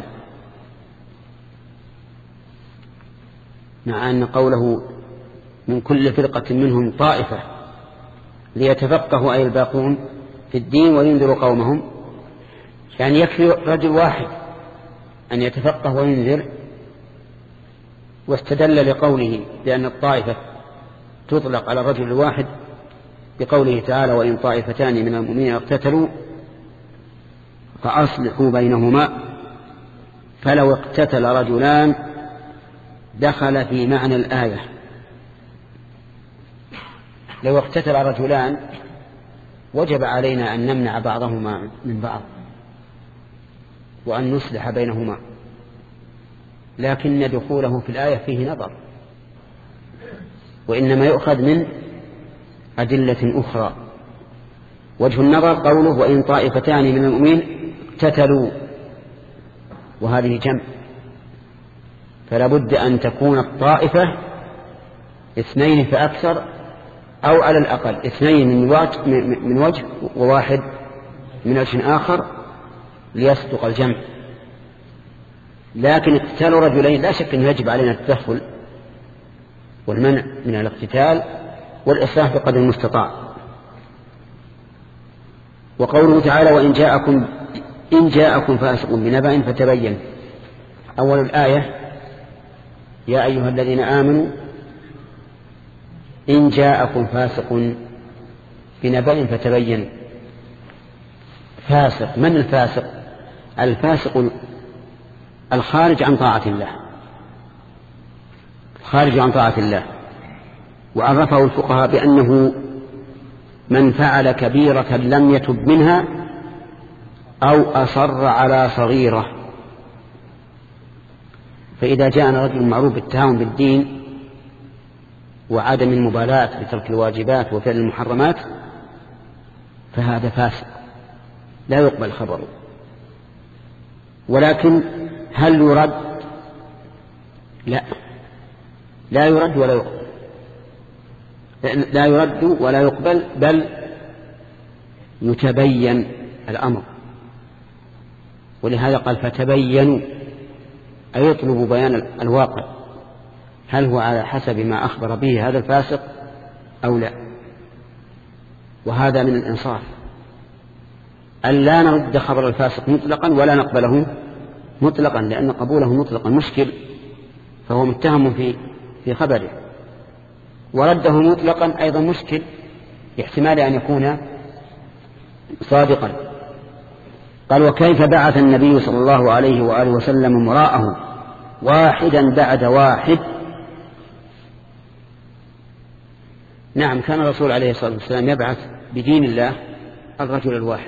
مع أن قوله من كل فرقة منهم طائفة ليتفقهوا أي الباقون في الدين وينذروا قومهم، يعني يكفي رجل واحد أن يتفقه وينذر. واستدل لقوله بأن الطائفة تطلق على الرجل الواحد بقوله تعالى وإن طائفتان من المؤمنين اقتتلوا فأصلحوا بينهما، فلو اقتتل رجلان دخل في معنى الآية. لو اقتتل رجلان وجب علينا أن نمنع بعضهما من بعض وأن نصلح بينهما، لكن دخوله في الآية فيه نظر، وإنما يؤخذ من أدلة أخرى. وجه النظر قوله وإن طائفتان من المؤمنين اقتتلوا، وهذه جمع، فلا بد أن تكون الطائفة اثنين فأكثر أو على الأقل اثنين من وجه, من وجه وواحد من وجه آخر ليصدق الجمع. لكن اقتتال رجلين لا شك أنه يجب علينا التدخل والمنع من الاقتتال والإصلاح بقدر المستطاع. وقوله تعالى وإن جاءكم إن جاءكم فاسق بنبأ فتبين، أول الآية يا أيها الذين آمنوا إن جاءكم فاسق بنبأ فتبين. فاسق، من الفاسق؟ الفاسق الخارج عن طاعة الله، خارج عن طاعة الله. وعرفه الفقهاء بأنه من فعل كبيرة لم يتب منها أو أصر على صغيرة. فإذا جاءنا رجل معروف بالتهاون بالدين وعدم المبالاة بترك الواجبات وفعل المحرمات فهذا فاسق لا يقبل خبره. ولكن هل يرد؟ لا، لا يرد ولا يقبل، لا يرد ولا يقبل، بل يتبين الأمر. ولهذا قال فتبينوا، أي يطلب بيان الواقع، هل هو على حسب ما أخبر به هذا الفاسق أو لا. وهذا من الإنصاف أن لا نرد خبر الفاسق مطلقا ولا نقبله مطلقا، لأن قبوله مطلقا مشكل، فهو متهم في في خبره، ورده مطلقا أيضا مشكل باحتمال أن يكون صادقا. قال وكيف بعث النبي صلى الله عليه وآله وسلم مراءه واحدا بعد واحد. نعم، كان الرسول عليه الصلاة والسلام يبعث بدين الله الرجل الواحد،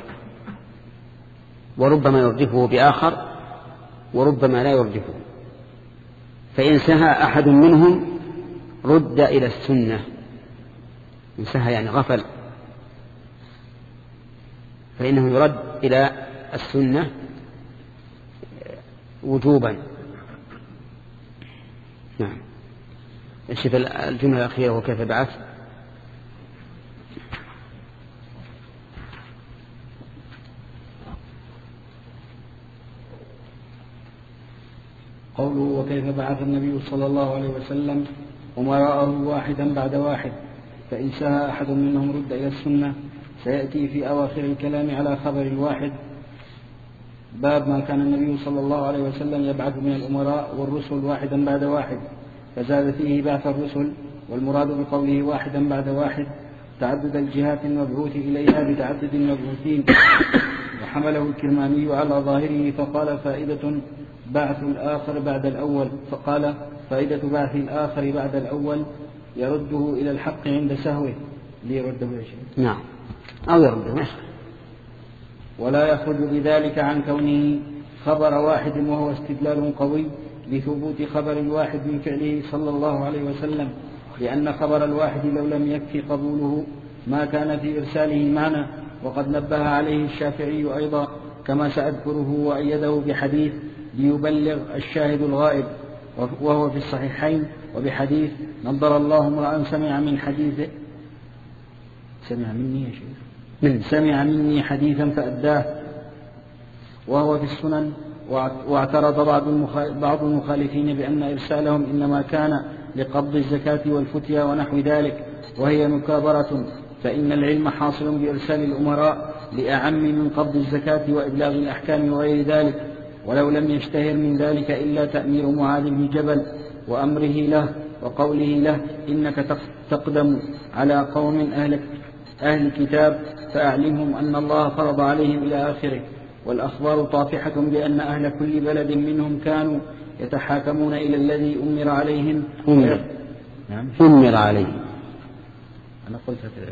وربما يردفه بآخر وربما لا يردفه. فإن سهى أحد منهم رد إلى السنة، إن سهى يعني غفل فإنه يرد إلى السنة وجوبا. نعم. شوف الجملة الأخيرة وكيف بعث. قوله وكيف بعث النبي صلى الله عليه وسلم أمراءه واحدا بعد واحد، فإن سهى أحد منهم رد إلى السنة. سيأتي في أواخر الكلام على خبر الواحد. باب ما كان النبي صلى الله عليه وسلم يبعث من الأمراء والرسل واحدا بعد واحد، فزاد فيه بعث الرسل، والمراد بقوله واحدا بعد واحد تعدد الجهات المبعوث إليها بتعدد المبعوثين. وحمله الكرماني على ظاهره فقال فائدة بعث الآخر بعد الأول، فقال فائدة بعث الآخر بعد الأول يرده إلى الحق عند سهوه ليرده إلى شيء. نعم، أو يرده. ولا يخرج بذلك عن كونه خبر واحد، وهو استدلال قوي لثبوت خبر الواحد من فعله صلى الله عليه وسلم، لأن خبر الواحد لو لم يكفي قبوله ما كان في إرساله معنى. وقد نبه عليه الشافعي أيضا كما سأذكره، وأيده بحديث ليبلغ الشاهد الغائب، وهو في الصحيحين، وبحديث نضر الله امرأ سمع من حديث سمع مني يا شيخ من سمع مني حديثا فأداه، وهو في السنن. واعترض بعض المخالفين بأن إرسالهم إنما كان لقبض الزكاة والفتيا ونحو ذلك، وهي مكابرة، فإن العلم حاصل بإرسال الأمراء لأعم من قبض الزكاة وإبلاغ الأحكام وغير ذلك. ولو لم يشتهر من ذلك إلا تأمير معاذ بن جبل وأمره له وقوله له إنك تقدم على قوم أهل أهل الكتاب فأعلمهم أن الله فرض عليهم إلى آخره. والأخبار طافحة بأن أهل كل بلد منهم كانوا يتحاكمون إلى الذي أمر عليهم أمر, نعم. أمر عليهم أنا قلت هكذا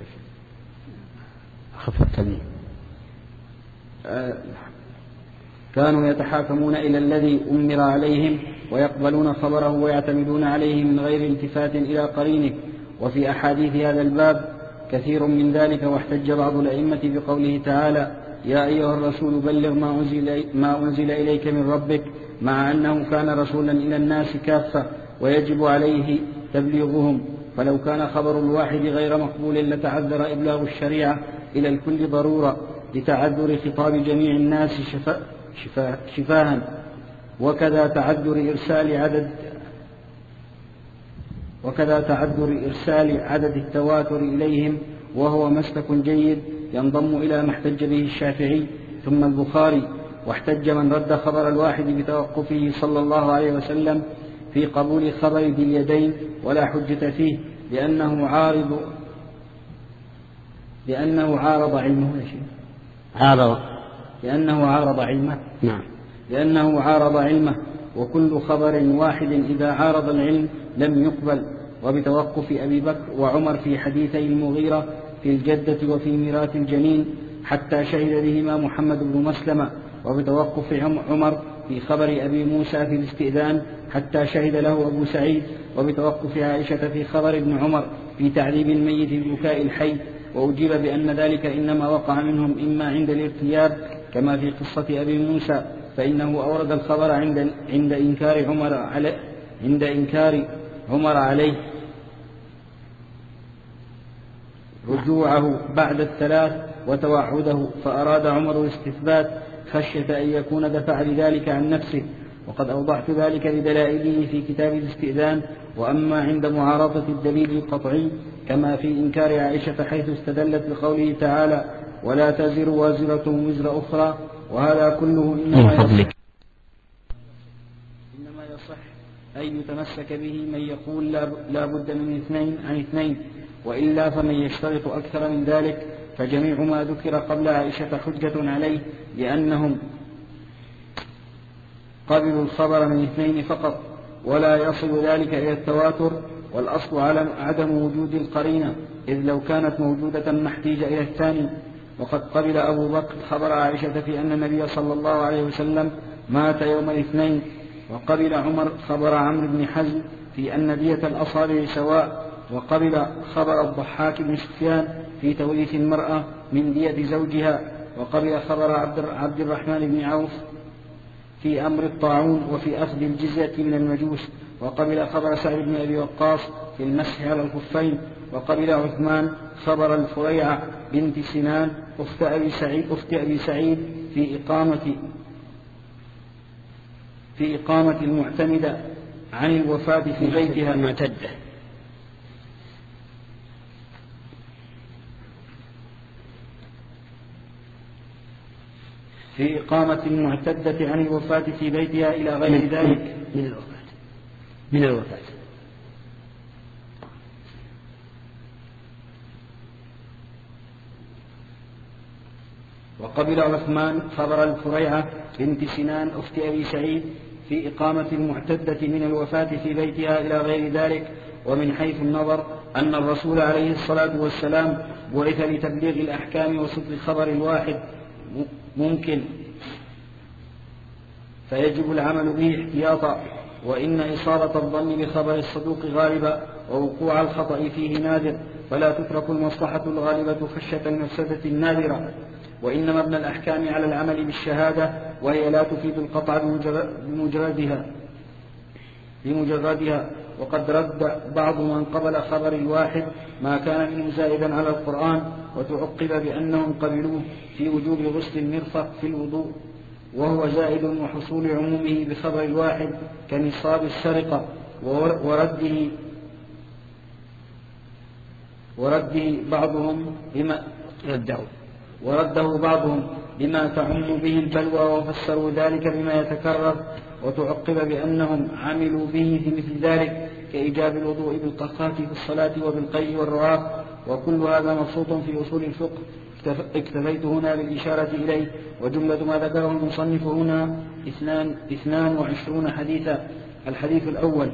خففتني آه كانوا يتحاكمون إلى الذي أمر عليهم ويقبلون خبره ويعتمدون عليه من غير التفات إلى قرينه. وفي أحاديث هذا الباب كثير من ذلك. واحتج بعض الأئمة بقوله تعالى يا أيها الرسول بلغ ما أنزل, ما أنزل إليك من ربك، مع أنه كان رسولا إلى الناس كافة ويجب عليه تبليغهم. فلو كان خبر الواحد غير مقبول لتعذر إبلاغ الشريعة إلى الكل ضرورة لتعذر خطاب جميع الناس شفا شفا شفاها. وكذا تعذر إرسال عدد وكذا تعذر إرسال عدد التواتر إليهم، وهو مسلك جيد ينضم إلى ما احتج به الشافعي ثم البخاري. واحتج من رد خبر الواحد بتوقفه صلى الله عليه وسلم في قبول خبر ذي اليدين ولا حجة فيه، لأنه عارض لأنه عارض علمه عارض لأنه عارض علمه نعم لأنه عارض علمه وكل خبر واحد إذا عارض العلم لم يقبل. وبتوقف أبي بكر وعمر في حديثي المغيرة في الجدة وفي ميراث الجنين حتى شهد بهما محمد بن مسلمة. وبتوقف عمر في خبر أبي موسى في الاستئذان حتى شهد له أبو سعيد. وبتوقف عائشة في خبر ابن عمر في تعذيب الميت ببكاء الحي. وأجيب بأن ذلك إنما وقع منهم إما عند الارتياب كما في قصة أبي موسى، فإنه أورد الخبر عند عند إنكار عمر عليه عند إنكار عمر عليه رجوعه بعد الثلاث وتوعده، فأراد عمر الاستثبات خشية أن يكون دفع لذلك عن نفسه. وقد أوضحت ذلك بدلائله في كتاب الاستئذان. وأما عند معارضة الدليل القطعي كما في إنكار عائشة حيث استدلت بقوله تعالى ولا تزر وازرة وزر أخرى، وهذا كله إنما يصح, إنما يصح أن يتمسك به من يقول لا بد من اثنين عن اثنين، وإلا فمن يشترط أكثر من ذلك فجميع ما ذكر قبل عائشة حجة عليه، لأنهم قبلوا الخبر من اثنين فقط ولا يصل ذلك إلى التواتر. والأصل على عدم وجود القرينة، إذ لو كانت موجودة ما احتيج إلى الثاني. وقد قبل أبو بكر خبر عائشة في أن النبي صلى الله عليه وسلم مات يوم الاثنين. وقبل عمر خبر عمرو بن حزم في أن دية الأصابع سواء. وقبل خبر الضحاك بن سفيان في توريث المرأة من دية زوجها. وقبل خبر عبد الرحمن بن عوف في أمر الطاعون وفي أخذ الجزية من المجوس. وقبل خبر سعد بن أبي وقاص في المسح على الخفين. وقبل عثمان خبر الفريعة بنت سنان أخت أبي سعيد, أخت أبي سعيد في إقامة في إقامة المعتمدة عن الوفاة في بيتها المعتدة في إقامة المعتدة عن الوفاة في بيتها إلى غير من ذلك من الوفاة من الوفاة وقبل عثمان خبر الفريعة بنت سنان أخت أبي سعيد في إقامة المعتدة من الوفاة في بيتها إلى غير ذلك. ومن حيث النظر أن الرسول عليه الصلاة والسلام بعث لتبليغ الأحكام وصدق خبر الواحد ممكن، فيجب العمل به احتياطا. وإن إصابة الظن بخبر الصدوق غالبة ووقوع الخطأ فيه نادر، فلا تترك المصلحة الغالبة خشية المفسدة النادرة. وإنما ابن الأحكام على العمل بالشهادة، وهي لا تفيد القطع بمجردها بمجردها وقد رد بعض من قبل خبر الواحد ما كان منه زائدا على القرآن، وتعقب بأنهم قبلوه في وجوب غسل المرفق في الوضوء، وهو زائد وحصول عمومه بخبر الواحد كنصاب السرقة، ورده ورده بعضهم بما رده ورده بعضهم بما تعم به البلوى، وفسروا ذلك بما يتكرر، وتعقب بأنهم عملوا به في مثل ذلك كإيجاب الوضوء بالقحقاة في الصلاة وبالقي والرعاق. وكل هذا مبسوط في أصول الفقه، اكتفيت هنا بالإشارة إليه. وجملة ما ذكره المصنف هنا اثنان, اثنان وعشرون حديثا. الحديث الأول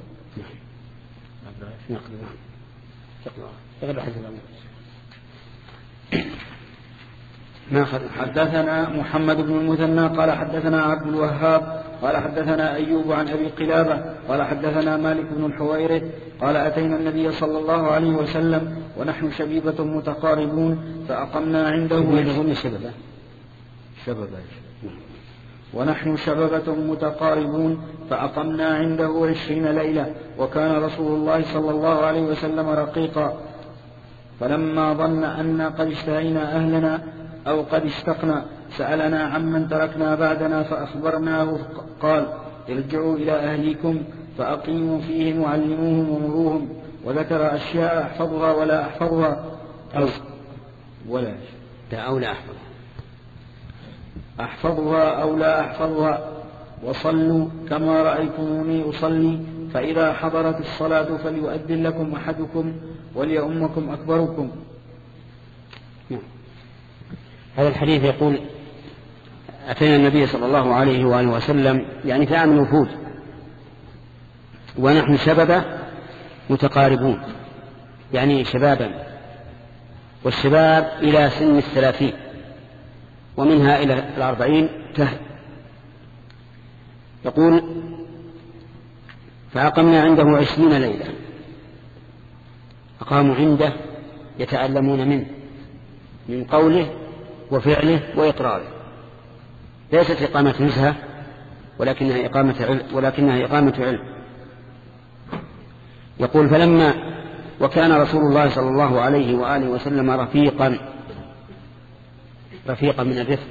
حدثنا محمد بن المثنى قال حدثنا عبد الوهاب قال حدثنا أيوب عن أبي قلابة قال حدثنا مالك بن الحويرث قال أتينا النبي صلى الله عليه وسلم ونحن شبيبة متقاربون فأقمنا عنده شببة شببة ونحن شببة متقاربون فأقمنا عنده عشرين ليلة. وكان رسول الله صلى الله عليه وسلم رقيقا، فلما ظن أن قد اشتهينا أهلنا أو قد اشتقنا سألنا عمن تركنا بعدنا فأخبرناه، قال ارجعوا إلى أهليكم فأقيموا فيهم وعلموهم ومروهم. وذكر أشياء أحفظها ولا أحفظها أو ولا أو لا أحفظها أحفظها أو لا أحفظها. وصلوا كما رأيتموني أصلي، فإذا حضرت الصلاة فليؤذن لكم أحدكم وليؤمكم أكبركم. هذا الحديث يقول أتينا النبي صلى الله عليه وآله وسلم يعني في عام الوفود، ونحن شبابة متقاربون يعني شبابا، والشباب إلى سن الثلاثين ومنها إلى الأربعين تهد. يقول فأقمنا عنده عشرين ليلة، أقاموا عنده يتعلمون منه من قوله وفعله وإقراره، ليست إقامة نزهة ولكنها إقامة علم, ولكنها إقامة علم. يقول فلما وكان رسول الله صلى الله عليه وآله وسلم رفيقا رفيقا من الرفق،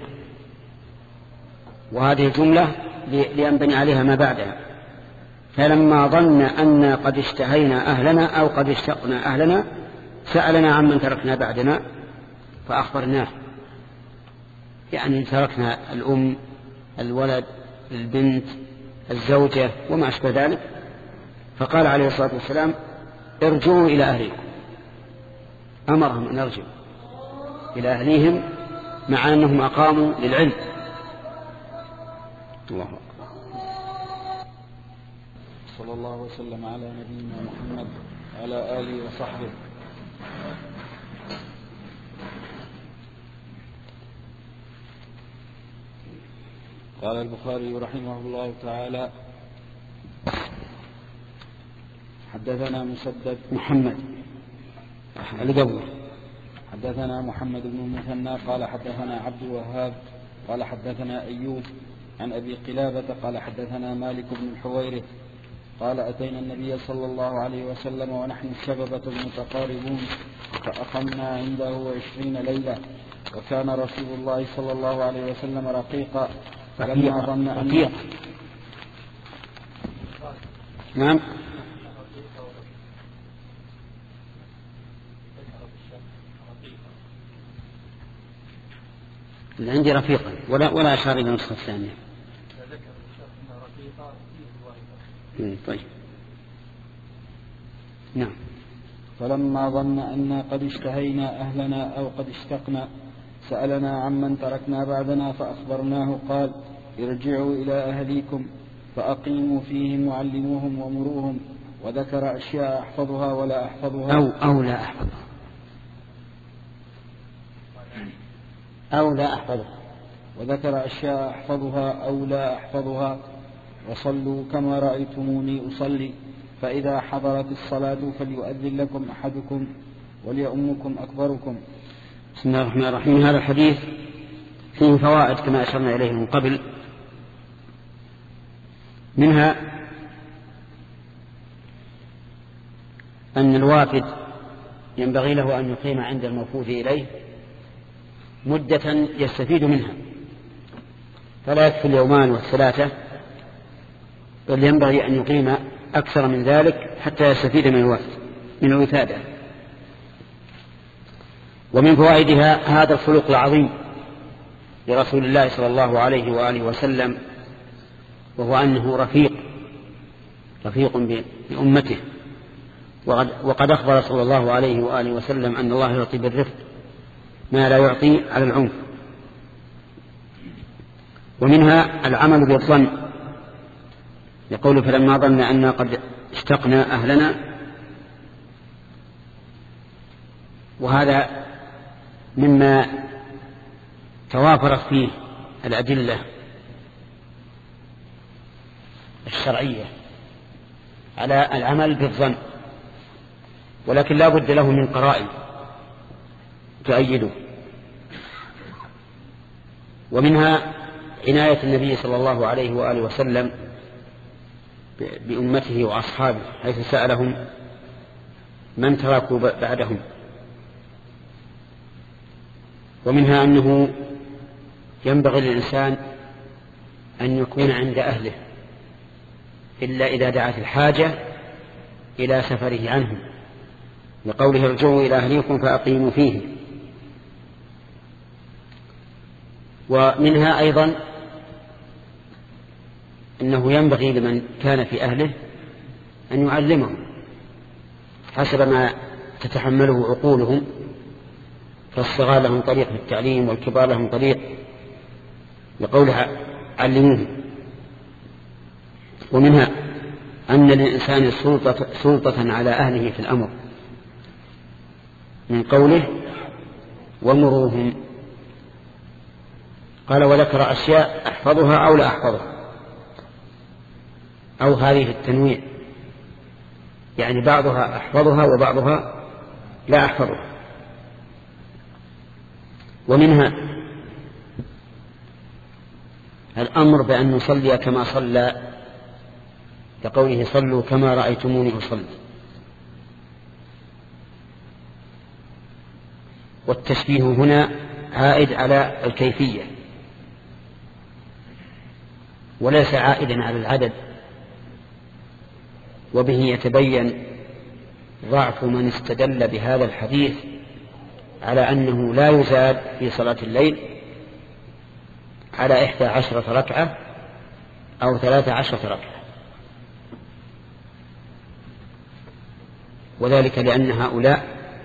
وهذه الجملة لينبني عليها ما بعدها. فلما ظن أن قد اشتهينا أهلنا أو قد اشتقنا أهلنا سألنا عمن تركنا بعدنا فأخبرناه، يعني تركنا الأم الولد البنت الزوجة وما أشبه ذلك. فقال عليه الصلاة والسلام ارجعوا إلى أهليكم، أمرهم أن يرجعوا إلى أهليهم مع أنهم أقاموا للعلم. الله أكبر. صلى الله وسلم على نبينا محمد وعلى آله وصحبه. قال البخاري رحمه الله تعالى حدثنا مسدد محمد اللي قبله حدثنا محمد بن المثنى قال حدثنا عبد الوهاب قال حدثنا أيوب عن أبي قلابة قال حدثنا مالك بن الحويرث قال أتينا النبي صلى الله عليه وسلم ونحن الشببة المتقاربون فأقمنا عنده عشرين ليلة وكان رسول الله صلى الله عليه وسلم رقيقا فلما ظن أن نعم عندي رفيقا ولا ولا أشار إلى النسخة الثانية. طيب نعم. فلما ظن أن قد اشتهينا أهلنا أو قد اشتقنا سألنا عمن تركنا بعدنا فأخبرناه قال ارجعوا إلى أهليكم فأقيموا فيهم وعلموهم ومروهم وذكر أشياء أحفظها ولا أحفظها أو, أو لا أحفظها أو لا أحفظها وذكر أشياء أحفظها أو لا أحفظها وصلوا كما رأيتموني أصلي فإذا حضرت الصلاة فليؤذن لكم أحدكم وليؤمكم أكبركم. بسم الله الرحمن الرحيم. هذا الحديث فيه فوائد كما أشرنا إليه من قبل، منها أن الوافد ينبغي له أن يقيم عند الموفود إليه مدة يستفيد منها، فلا يكفي اليومان والثلاثة، بل ينبغي أن يقيم أكثر من ذلك حتى يستفيد من الوفد من الوفادة. ومن فوائدها هذا الخلق العظيم لرسول الله صلى الله عليه وآله وسلم، وهو أنه رفيق رفيق بأمته، وقد أخبر صلى الله عليه وآله وسلم أن الله يعطي بالرفق ما لا يعطي على العنف. ومنها العمل بالظن، يقول فلما ظن أن قد اشتقنا أهلنا، وهذا مما توافرت فيه الأدلة الشرعية على العمل بالظن، ولكن لا بد له من قرائن تؤيده. ومنها عناية النبي صلى الله عليه وآله وسلم بأمته وأصحابه، حيث سألهم من تركوا بعدهم. ومنها أنه ينبغي للإنسان أن يكون عند أهله إلا إذا دعت الحاجة إلى سفره عنهم، لقوله ارجعوا إلى أهليكم فأقيموا فيه. ومنها أيضا أنه ينبغي لمن كان في أهله أن يعلمهم حسب ما تتحمله عقولهم، فالصغار لهم طريق في التعليم والكبار لهم طريق، لقولها علموهم. ومنها أن للإنسان سلطة, سلطة على أهله في الأمر، من قوله ومروهم. قال وذكر أشياء أحفظها أو لا أحفظها، أو هذه التنويع، يعني بعضها أحفظها وبعضها لا أحفظها. ومنها الأمر بأن نصلي كما صلى، لقوله صلوا كما رأيتموني أصلي. والتشبيه هنا عائد على الكيفية وليس عائدا على العدد، وبه يتبين ضعف من استدل بهذا الحديث على أنه لا يزاد في صلاة الليل على إحدى عشرة ركعة أو ثلاثة عشرة ركعة، وذلك لأن هؤلاء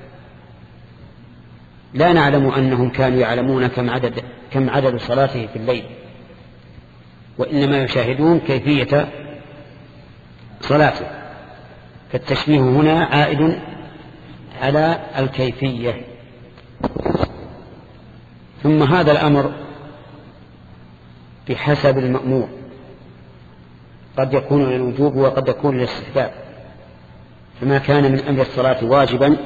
لا نعلم أنهم كانوا يعلمون كم عدد, كم عدد صلاته في الليل، وإنما يشاهدون كيفية صلاته، فالتشبيه هنا عائد على الكيفية. ثم هذا الأمر بحسب المأمور، قد يكون للوجوب وقد يكون للاستحباب، فما كان من أمر الصلاة واجبا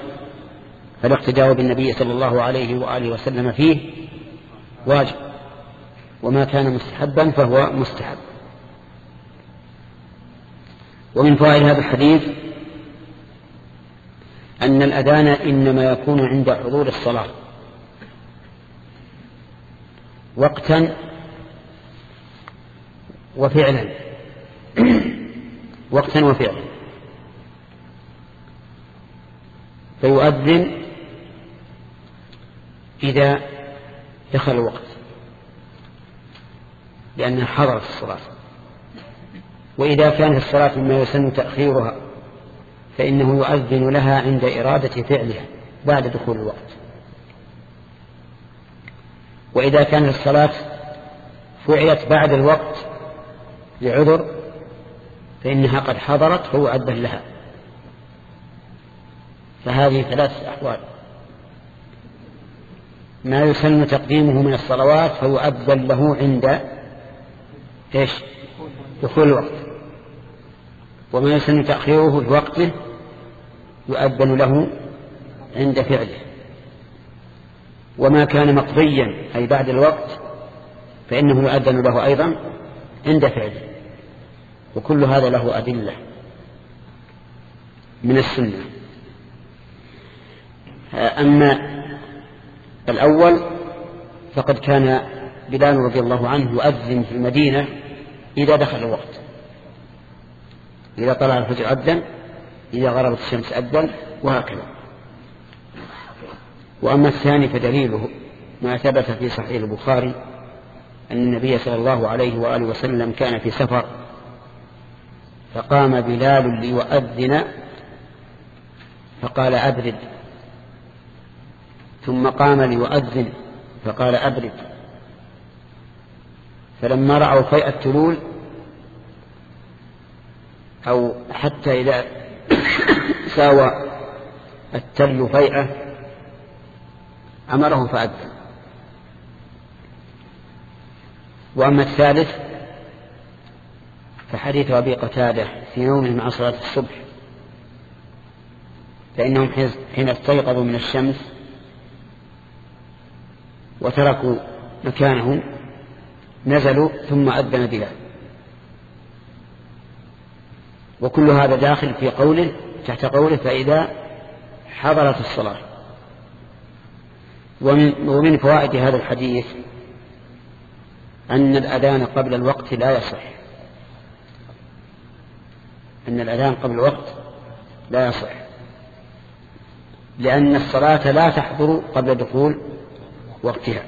فالاقتداء بالنبي صلى الله عليه وآله وسلم فيه واجب، وما كان مستحبا فهو مستحب. ومن فوائد هذا الحديث أن الأذان إنما يكون عند حضور الصلاة وقتا وفعلا وقتا وفعلا، فيؤذن إذا دخل الوقت لأنها حضرت الصلاة، وإذا كانت الصلاة مما يسن تأخيرها فإنه يؤذن لها عند إرادة فعلها بعد دخول الوقت. وإذا كانت الصلاة فعلت بعد الوقت لعذر فإنها قد حضرت فيؤذن لها. فهذه ثلاث أحوال: ما يسن تقديمه من الصلوات فيؤذن له عند إيش؟ دخول الوقت، وما يسن تأخيره في وقته يؤذن له عند فعله، وما كان مقضيا أي بعد الوقت فإنه يؤذن له أيضا عند فعله. وكل هذا له أدلة من السنة. أما الأول فقد كان بلال رضي الله عنه يؤذن في المدينة إذا دخل الوقت، إذا طلع الفجر أذن، إذا غربت الشمس أذن، وهكذا. وأما الثاني فدليله ما ثبت في صحيح البخاري أن النبي صلى الله عليه وآله وسلم كان في سفر فقام بلال ليؤذن فقال أبرد، ثم قام ليؤذن فقال أبرد، فلما رأوا فيء التلول أو حتى إذا ساوى التل فيئة أمره فأذن. وأما الثالث فحديث أبي قتادة في يوم مع صلاة الصبح، فإنهم حين استيقظوا من الشمس وتركوا مكانهم نزلوا ثم أذن بلال. وكل هذا داخل في قوله تحت قوله فإذا حضرت الصلاة. ومن, ومن فوائد هذا الحديث أن الأذان قبل الوقت لا يصح، أن الأذان قبل الوقت لا يصح، لأن الصلاة لا تحضر قبل دخول وقتها.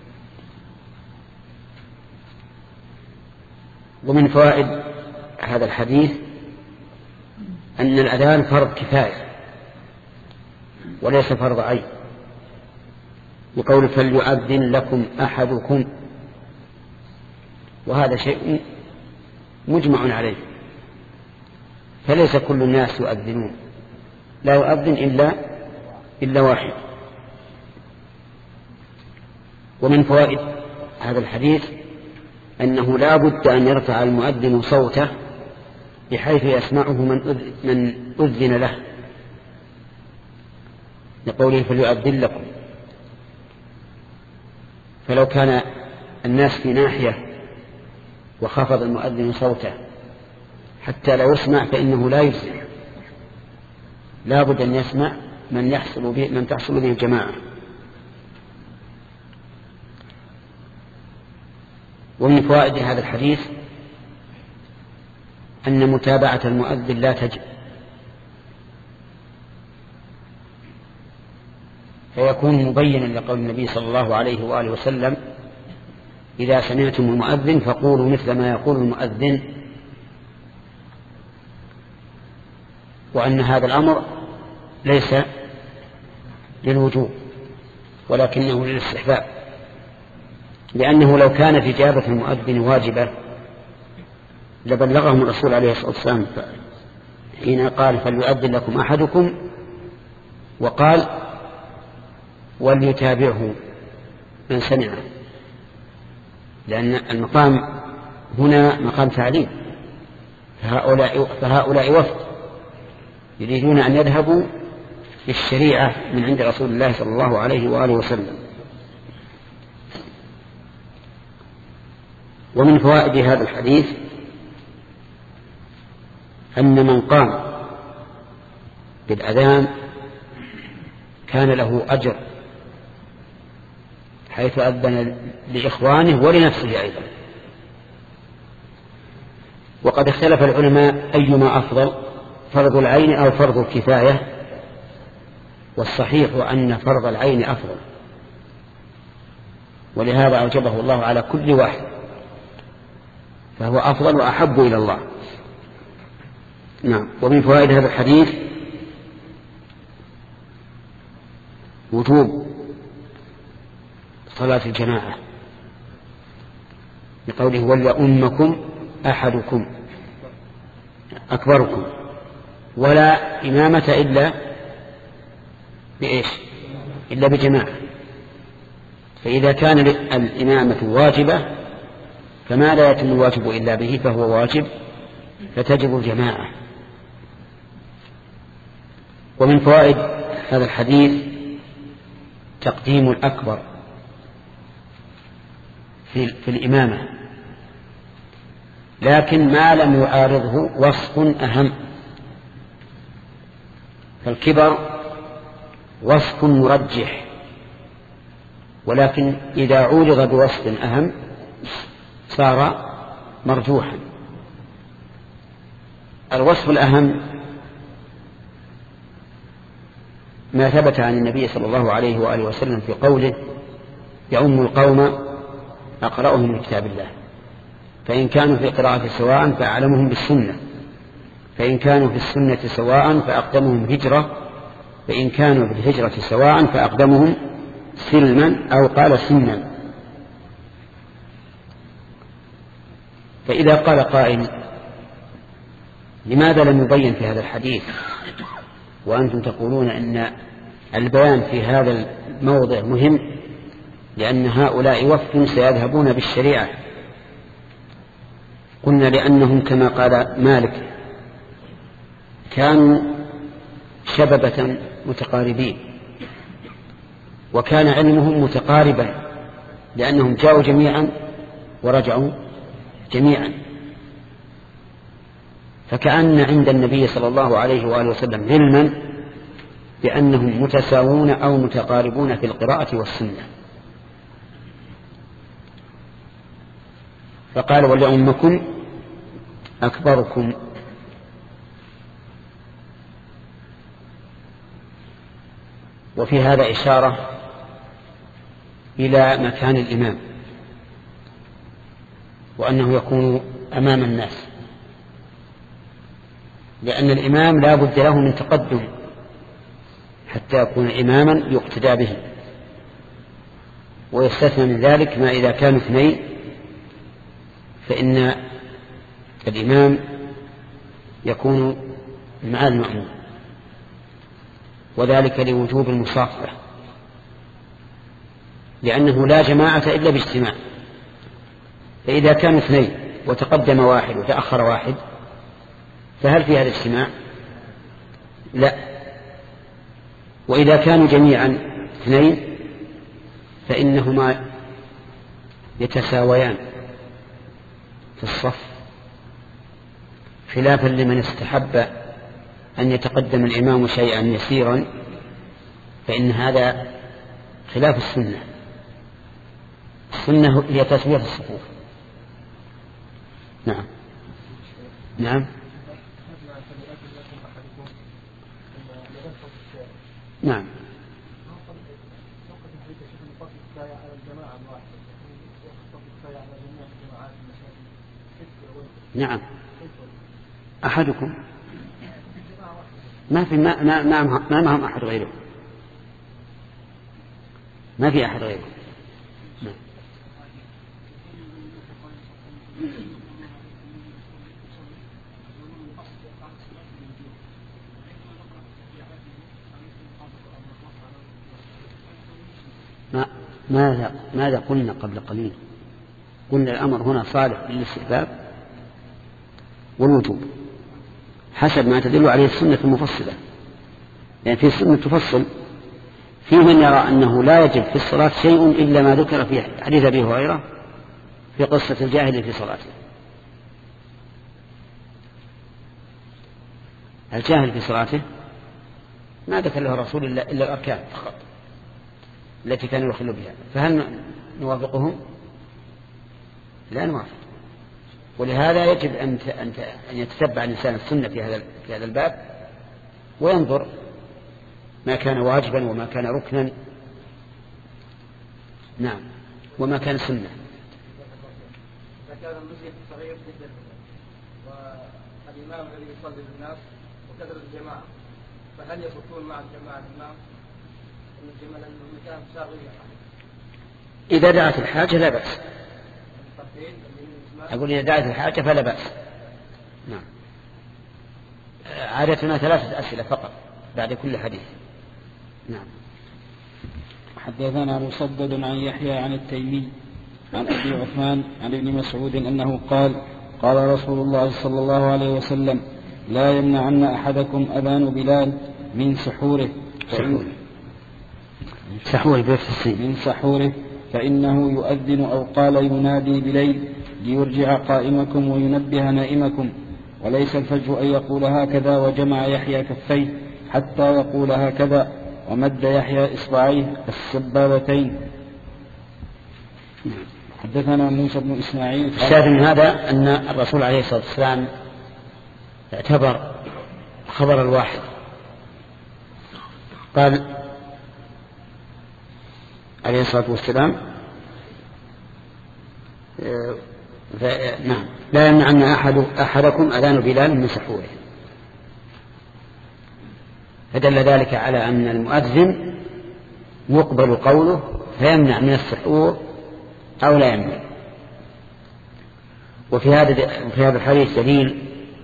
ومن فوائد هذا الحديث أن الأذان فرض كفاية وليس فرض عين، بقول فليؤذن لكم أحدكم، وهذا شيء مجمع عليه، فليس كل الناس يؤذنون، لا يؤذن إلا, إلا واحد. ومن فوائد هذا الحديث أنه لا بد أن يرفع المؤذن صوته بحيث يسمعه من أذن له، لقوله فليؤذن لكم. فلو كان الناس في ناحية وخفض المؤذن صوته حتى لا يسمع فإنه لا يجزئ، لا بد أن يسمع من يحصل به من تحصل به الجماعة. ومن فوائد هذا الحديث أن متابعة المؤذن لا تجب، فيكون مبينا لقول النبي صلى الله عليه وآله وسلم إذا سمعتم المؤذن فقولوا مثل ما يقول المؤذن، وأن هذا الأمر ليس للوجوب ولكنه للاستحباب، لأنه لو كانت إجابة المؤذن واجبة لبلغهم الرسول عليه الصلاة والسلام حين قال فليؤذن لكم أحدكم، وقال وليتابعه من سمعه، لأن المقام هنا مقام تعليم، فهؤلاء, فهؤلاء وفد يريدون أن يذهبوا بالشريعة من عند رسول الله صلى الله عليه وآله وسلم. ومن فوائد هذا الحديث أن من قام بالأذان كان له أجر حيث أذن لإخوانه ولنفسه أيضا. وقد اختلف العلماء أيما أفضل، فرض العين أو فرض الكفاية، والصحيح أن فرض العين أفضل، ولهذا أوجبه الله على كل واحد، فهو أفضل وأحب إلى الله. نعم. ومن فوائد هذا الحديث وجوب صلاة الجماعة بقوله وليؤمكم أحدكم أكبركم، ولا إمامة إلا بإيش؟ إلا بجماعة. فإذا كان الإمامة واجبة فما لا يتم الواجب إلا به فهو واجب، فتجب الجماعة. ومن فوائد هذا الحديث تقديم الأكبر في, في الإمامة، لكن ما لم يعارضه وصف أهم. فالكبر وصف مرجح، ولكن إذا عورض بوصف أهم صار مرجوحا. الوصف الأهم ما ثبت عن النبي صلى الله عليه وآله وسلم في قوله يؤم القوم أقرأهم لكتاب الله، فإن كانوا في قراءة سواء فأعلمهم بالسنة، فإن كانوا في السنة سواء فأقدمهم هجرة، فإن كانوا في الهجرة سواء فأقدمهم سلما أو قال سنا. فإذا قال قائل لماذا لم يبين في هذا الحديث وأنتم تقولون أن البيان في هذا الموضع مهم، لأن هؤلاء وفد سيذهبون بالشريعة؟ قلنا لأنهم كما قال مالك كانوا شببة متقاربين، وكان علمهم متقاربا لأنهم جاءوا جميعا ورجعوا جميعا، فكأن عند النبي صلى الله عليه وآله وسلم علما بأنهم متساوون أو متقاربون في القراءة والسنة. فقال ولأمكم أكبركم، وفي هذا إشارة إلى مكان الإمام، وأنه يكون أمام الناس، لأن الإمام لا بد له من تقدم حتى يكون إماما يقتدى به. ويستثنى من ذلك ما إذا كانوا اثنين فإن الإمام يكون مع المأموم، وذلك لوجوب المصافحة، لأنه لا جماعة إلا باجتماع. فإذا كانوا اثنين وتقدم واحد وتأخر واحد فهل في هذا الاجتماع؟ لا. وإذا كانوا جميعا اثنين فإنهما يتساويان في الصف، خلافا لمن استحب أن يتقدم الإمام شيئا يسيرا، فإن هذا خلاف السنة. السنة هي تسوية الصفوف. نعم نعم نعم نعم أحدكم ما في ما ما ما, ما معهم أحد غيره، ما في أحد غيره. نعم. ما ماذا ماذا قلنا قبل قليل؟ قلنا الأمر هنا صالح للاستحباب والوجوب حسب ما تدل عليه السنة المفصلة. يعني في السنة تفصل، في من يرى أنه لا يجب في الصلاة شيء إلا ما ذكر في حديث أبي هريرة في قصة الجاهل في صلاته. الجاهل في صلاته ما ذكر له الرسول إلا, إلا الأركان فقط التي كانوا يخلوا بها، فهل نوافقهم؟ لا نوافق. ولهذا يجب أن أن يتتبع الإنسان السنة في هذا في هذا الباب وينظر ما كان واجبا وما كان ركنا، نعم، وما كان سنة. كان المسجد صغير جدا والإمام الذي يصلي بالناس وكثرة الجماعة، فهل يصفون مع الجماعة الإمام من المكان صغير؟ إذا دعت الحاجة لا بأس. أقول إذا دعت الحاجة فلا بأس. نعم. عادتنا ثلاثة أسئلة فقط بعد كل حديث. نعم. حدثنا مسدد عن يحيى عن التيمي عن أبي عثمان عن ابن مسعود أنه قال قال رسول الله صلى الله عليه وسلم لا يمنعن أحدكم أذان بلال من سحوره سحوره سحوره من سحوره فإنه يؤذن أو قال ينادي بليل ليرجع قائمكم وينبه نائمكم، وليس الفجر أن يقول هكذا وجمع يحيى كفيه حتى يقول هكذا ومد يحيى إصبعيه السبابتين. حدثنا موسى بن إسماعيل. الشاهد من هذا أن الرسول عليه الصلاة والسلام اعتبر خبر الواحد، قال عليه الصلاة والسلام نعم لا يمنعن أحد أحدكم أذان بلال من سحوره، فدل ذلك على أن المؤذن يقبل قوله فيمنع من السحور أو لا يمنع. وفي هذا في هذا الحديث دليل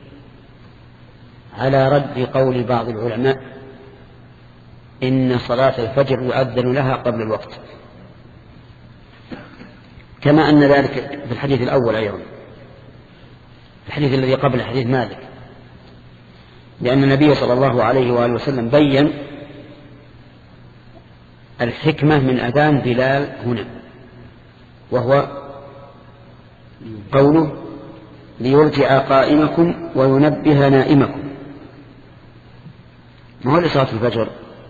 على رد قول بعض العلماء إن صلاة الفجر يؤذن لها قبل الوقت، كما أن ذلك في الحديث الأول أيضا، الحديث الذي قبل حديث مالك، لأن النبي صلى الله عليه وآله وسلم بين الحكمة من أذان بلال هنا، وهو قوله ليرجع قائمكم وينبه نائمكم، ما هو لصلاة الفجر،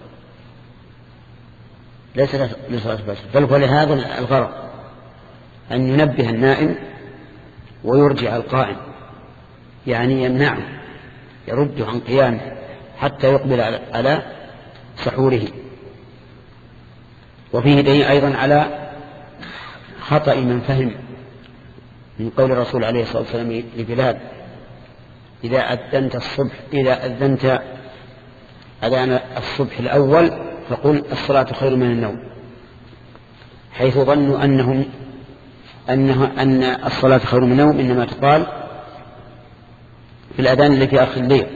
ليس لصلاة الفجر، بل هو لهذا الغرض أن ينبه النائم ويرجع القائم، يعني يمنعه يرده عن قيامه حتى يقبل على سحوره. وفيه دليل أيضا على خطأ من فهم من قول الرسول عليه الصلاة والسلام لبلال إذا أذنت الصبح إذا أذنت أذان الصبح الأول فقل الصلاة خير من النوم، حيث ظنوا أنهم أنه أن الصلاة خير من النوم إنما تقال في الأذان اللي في آخر الليل،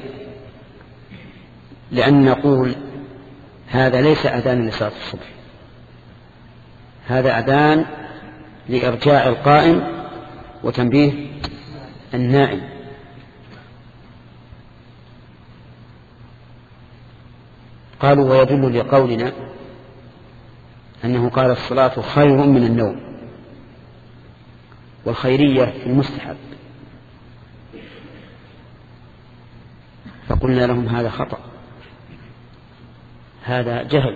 لأن نقول هذا ليس أذان لصلاة الصبح، هذا أذان لإرجاع القائم وتنبيه النائم. قالوا ويدل لقولنا أنه قال الصلاة خير من النوم، والخيرية في المستحب، فقلنا لهم هذا خطأ، هذا جهل،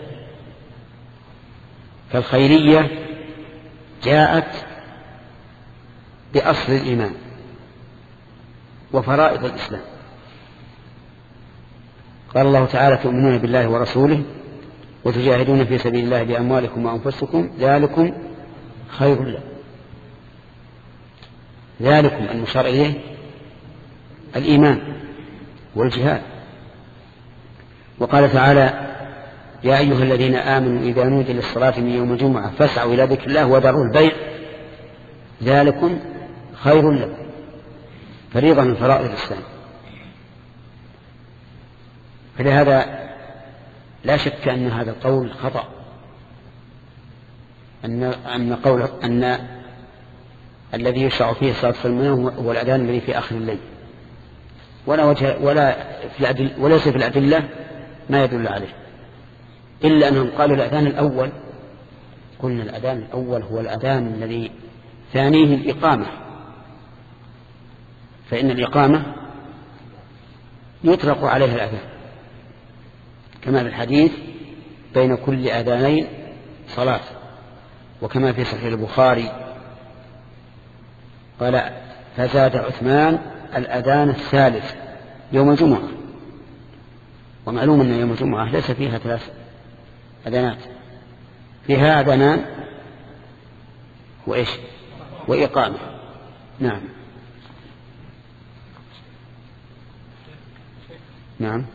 فالخيرية جاءت بأصل الإيمان وفرائض الإسلام. قال الله تعالى تؤمنون بالله ورسوله وتجاهدون في سبيل الله بأموالكم وأنفسكم ذلكم خير لكم، ذلكم المشار إليه الإيمان والجهاد. وقال تعالى يا أيها الذين آمنوا إذا نودي للصلاة من يوم الجمعة فاسعوا إلى ذكر الله وذروا البيع ذلكم خير لكم، فريضة من فرائض الإسلام. فلهذا لا شك أن هذا القول خطأ، أن أن قول أن الذي يشرع فيه الصلاة في المنام هو الأذان الذي في آخر الليل، ولا وجه ولا في الأدل وليس في الأدلة ما يدل عليه، إلا أنهم قالوا الأذان الأول. قلنا الأذان الأول هو الأذان الذي ثانيه الإقامة، فإن الإقامة يطلق عليها الأذان كما في الحديث بين كل أذانين صلاة، وكما في صحيح البخاري قال فزاد عثمان الأذان الثالث يوم الجمعة، ومعلوم أن يوم الجمعة ليس فيها ثلاث أذانات، فيها أذانان وإيش وإقامة. نعم نعم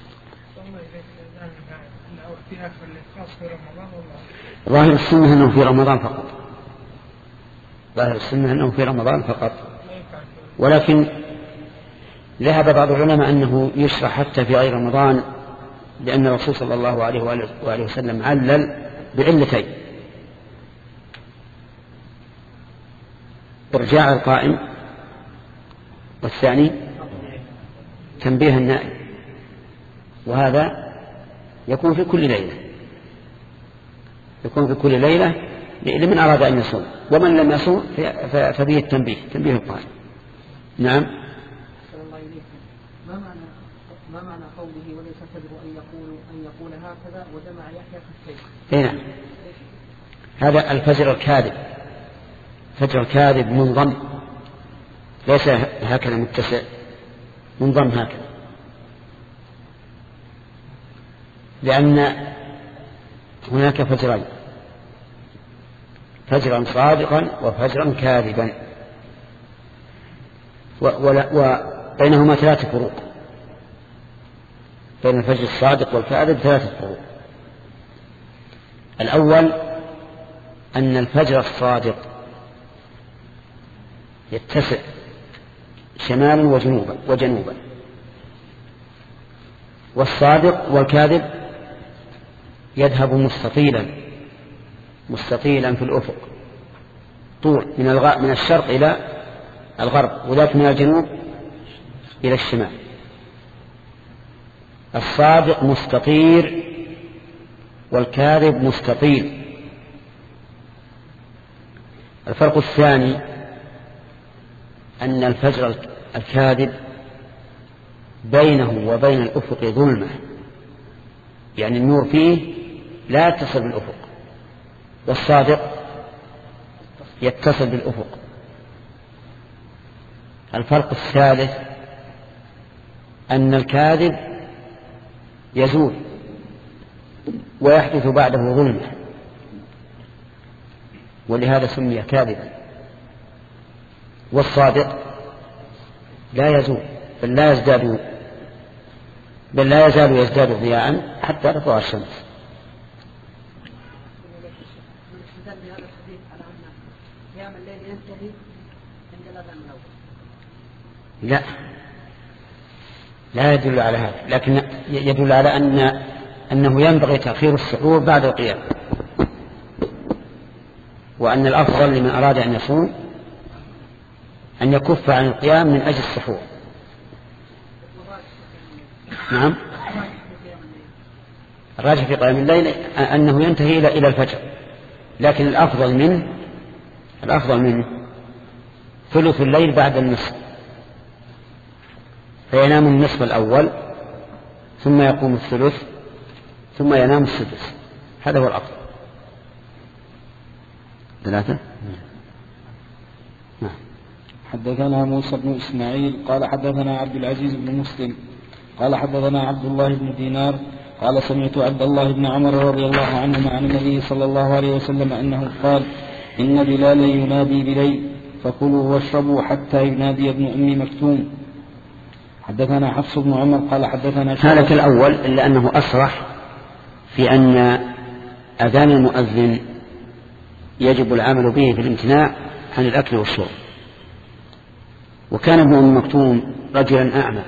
ظاهر السنة أنه في رمضان فقط، ظاهر السنة أنه في رمضان فقط، ولكن ذهب بعض العلماء أنه يشرع حتى في غير رمضان، لأن الرسول صلى الله عليه وآله وسلم علل بعلتين: إرجاع القائم، والثاني تنبيه النائم، وهذا يكون في كل ليلة، يكون في كل ليلة لمن أراد أن يصوم، ومن لم يصوم فبه التنبيه، تنبيه القائم. نعم. ما معنى ما معنى قوله وليس الفجر أن يقول أن يقول هكذا وجمع يحيى خفين؟ نعم، هذا الفجر الكاذب، فجر الكاذب منضم، ليس هكذا متسع، منضم هكذا، لأن هناك فجرين: فجرا صادقا وفجرا كاذبا، وبينهما ثلاثة فروق، بين الفجر الصادق والكاذب ثلاثة فروق. الأول أن الفجر الصادق يتسع شمالا وجنوبا وجنوبا، والصادق والكاذب يذهب مستطيلا مستطيلا في الأفق، طول من الغ... من الشرق إلى الغرب، وذاك من الجنوب إلى الشمال. الصادق مستطير والكاذب مستطيل. الفرق الثاني أن الفجر الكاذب بينه وبين الأفق ظلمة، يعني النور فيه لا يتصل بالأفق، والصادق يتصل بالأفق. الفرق الثالث أن الكاذب يزول ويحدث بعده ظلمة، ولهذا سمي كاذبا. والصادق لا يزول بل لا يزداد بل لا يزال يزداد ضياء حتى تطلع الشمس. لا لا يدل على هذا، لكن يدل على أن أنه ينبغي تأخير السحور بعد القيام، وأن الأفضل لمن أراد أن يصوم أن يكف عن القيام من أجل السحور. نعم، الراجح في قيام الليل أنه ينتهي إلى إلى الفجر، لكن الأفضل منه الأفضل منه ثلث الليل بعد النصف، فينام النصف الأول ثم يقوم الثلث ثم ينام السدس، هذا هو الأفضل. ثلاثة. نعم. حدثنا موسى بن إسماعيل قال حدثنا عبد العزيز بن مسلم قال حدثنا عبد الله بن دينار قال سمعت عبد الله بن عمر رضي الله عنهما عن النبي صلى الله عليه وسلم أنه قال: إن بلالا ينادي بليل فكلوا واشربوا حتى ينادي ابن أم مكتوم. حدثنا حفص بن عمر قال حدثنا هذا كالأول، إلا أنه أصرح في أن أذان المؤذن يجب العمل به في الامتناع عن الأكل والشرب. وكان ابن أم مكتوم رجلا أعمى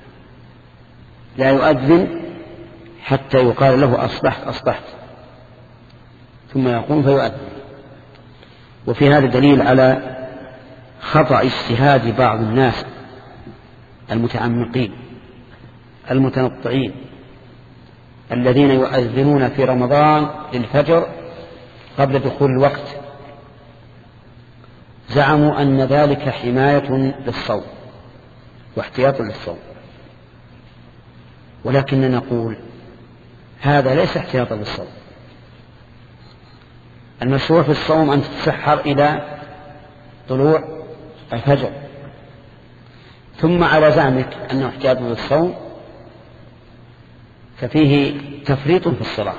لا يؤذن حتى يقال له أصبحت أصبحت ثم يقوم فيؤذن. وفي هذا دليل على خطأ اجتهاد بعض الناس المتعمقين المتنطعين الذين يؤذنون في رمضان للفجر قبل دخول الوقت، زعموا أن ذلك حماية للصوم واحتياط للصوم، ولكننا نقول هذا ليس احتياطا للصوم. المشروع في الصوم أن تتسحر إلى طلوع الفجر، ثم على زعمك أنه احتياط للصوم ففيه تفريط في الصلاة،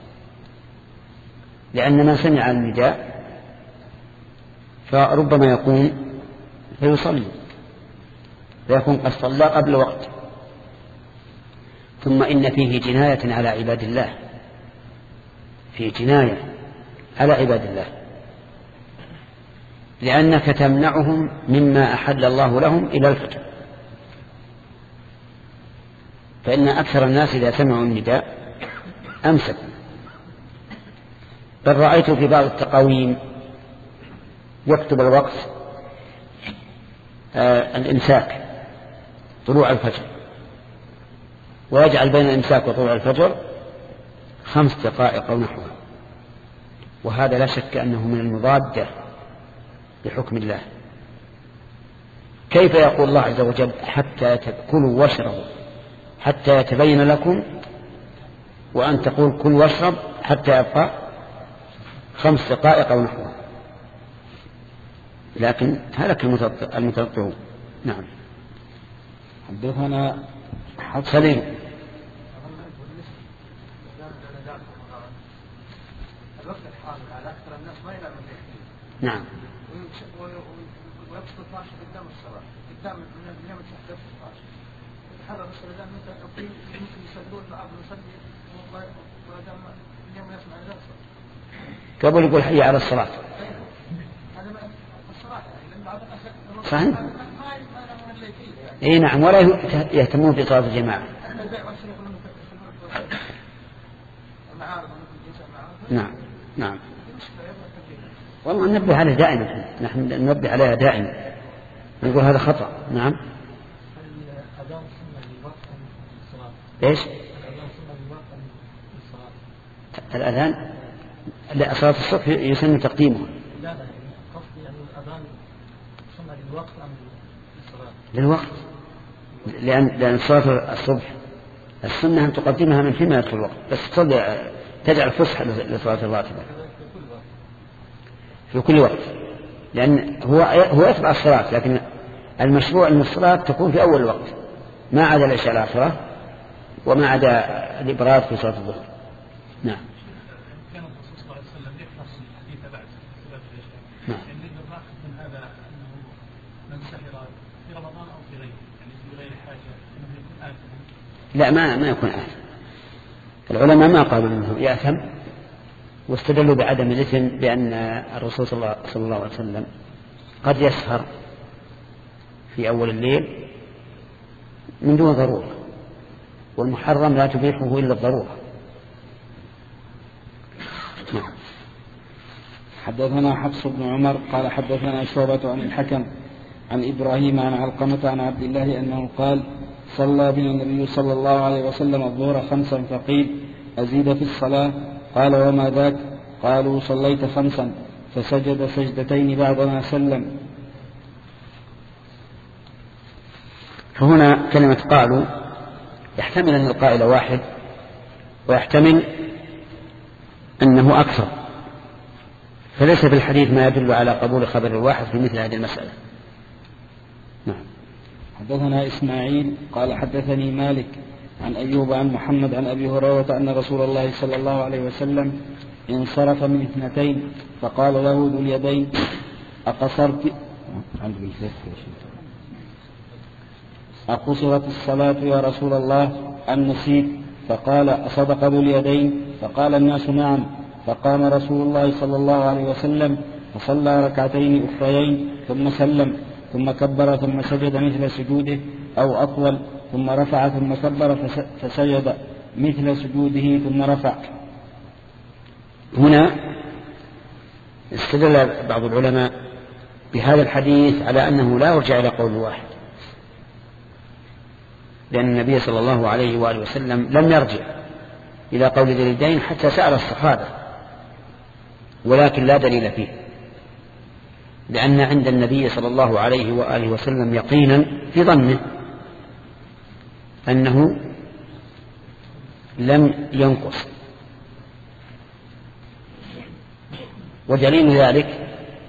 لأن من سمع النداء فربما يقوم فيصلي فيكون قد صلى قبل وقت. ثم إن فيه جناية على عباد الله، فيه جناية على عباد الله، لأنك تمنعهم مما أحل الله لهم إلى الفجر. فإن أكثر الناس إذا سمعوا النداء أمسكوا، بل رأيت في بعض التقاويم يكتب الوقت آه الإمساك طلوع الفجر، ويجعل بين الإمساك وطلوع الفجر خمس دقائق أو نحوها، وهذا لا شك أنه من المضادة بحكم الله. كيف يقول الله عز وجل حتى تأكلوا واشربوا حتى يتبين لكم، وأن تقول كل واشرب حتى يبقى خمس دقائق أو نحوها؟ لكن هلك المتطوعون. نعم. حدثنا سليم. نعم. ويقصد اثناشر قدام الصلاة قدام من اليوم تحت اثناشر يتحرى مثل الآن متى يقيم يمكن يصلون بعض يصلي ولدم اليوم يسمع الرقصة قبل يقول حي على الصلاة. هذا الصلاة لأن بعض الناس صحيح. اي نعم، ولا يهتمون بصلاة الجماعة. نعم نعم. والله ننبه عليه دائما، نحن ننبه عليها دائما، نقول هذا خطأ. نعم. ايش الأذان؟ لا، صلاة الصبح يسن تقديمه. لا لا، قصدي أن الأذان سنة للوقت أم للصلاة؟ للوقت، لأن لأن صلاة الصبح السنة أن تقدمها من حين ما يدخل الوقت، بس تصلي تجعل فسحة لصلاة الراتبة في كل وقت، لأن هو هو يتبع الصلاة، لكن المشروع أن الصلاة تكون في أول الوقت ما عدا العشاء الآخرة وما عدا الإبراد في صلاة الظهر. نعم. كان الرسول صلى الله عليه وسلم يحرص الحديث بعد صلاة العشاء. نعم. يعني الراحل من هذا أنه من سهر في رمضان أو في غيره، يعني في غير حاجة أنه يكون آثما. لا، ما ما يكون آثم. العلماء ما قالوا أنه يأثم، واستدلوا بعدم الإثم بأن الرسول صلى الله عليه وسلم قد يسهر في أول الليل من دون ضرورة، والمحرم لا تبيحه إلا الضرورة. نعم. حدثنا حفص بن عمر قال حدثنا شعبة عن الحكم عن إبراهيم عن علقمة عن عبد الله أنه قال صلى بنا النبي صلى الله عليه وسلم الظهر خمسا فقيل أزيد في الصلاة؟ قال وما ذاك؟ قالوا صليت خمسا، فسجد سجدتين بعدما سلم. فهنا كلمة قالوا يحتمل أن القائل واحد، ويحتمل أنه أكثر، فليس في الحديث ما يدل على قبول خبر الواحد في مثل هذه المسألة. نعم. حدثنا إسماعيل قال حدثني مالك عن أيوب عن محمد عن أبي هريرة أن رسول الله صلى الله عليه وسلم انصرف من اثنتين فقال له ذو اليدين أقصرت أقصرت الصلاة يا رسول الله أم نسيت؟ فقال أصدق ذو اليدين؟ فقال الناس نعم. فقام رسول الله صلى الله عليه وسلم فصلى ركعتين أخريين ثم سلم، ثم كبر ثم سجد مثل سجوده أو أطول، ثم رفع ثم كبر فسجد مثل سجوده ثم رفع. هنا استدل بعض العلماء بهذا الحديث على أنه لا يرجع إلى قول واحد، لأن النبي صلى الله عليه وآله وسلم لم يرجع إلى قول ذي اليدين حتى سأل الصحابة، ولكن لا دليل فيه. لأن عند النبي صلى الله عليه وآله وسلم يقينا في ظنه أنه لم ينقص. ودليل ذلك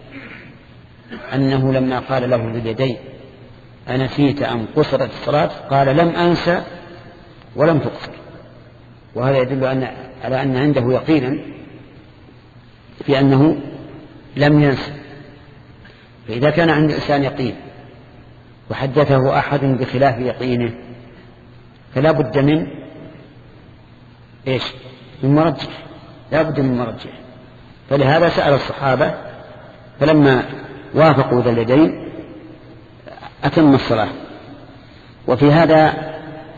أنه لما قال له باليدين أنسيت أم قصرت الصلاة قال لم أنسى ولم تقصر، وهذا يدل أن على أن عنده يقينا في أنه لم ينسى. فإذا كان عند الإنسان يقين وحدثه أحد بخلاف يقينه فلا بد من إيش؟ من مرجح، لا بد من مرجح. فلهذا سأل الصحابة فلما وافقوا ذا اليدين أتم الصلاة. وفي هذا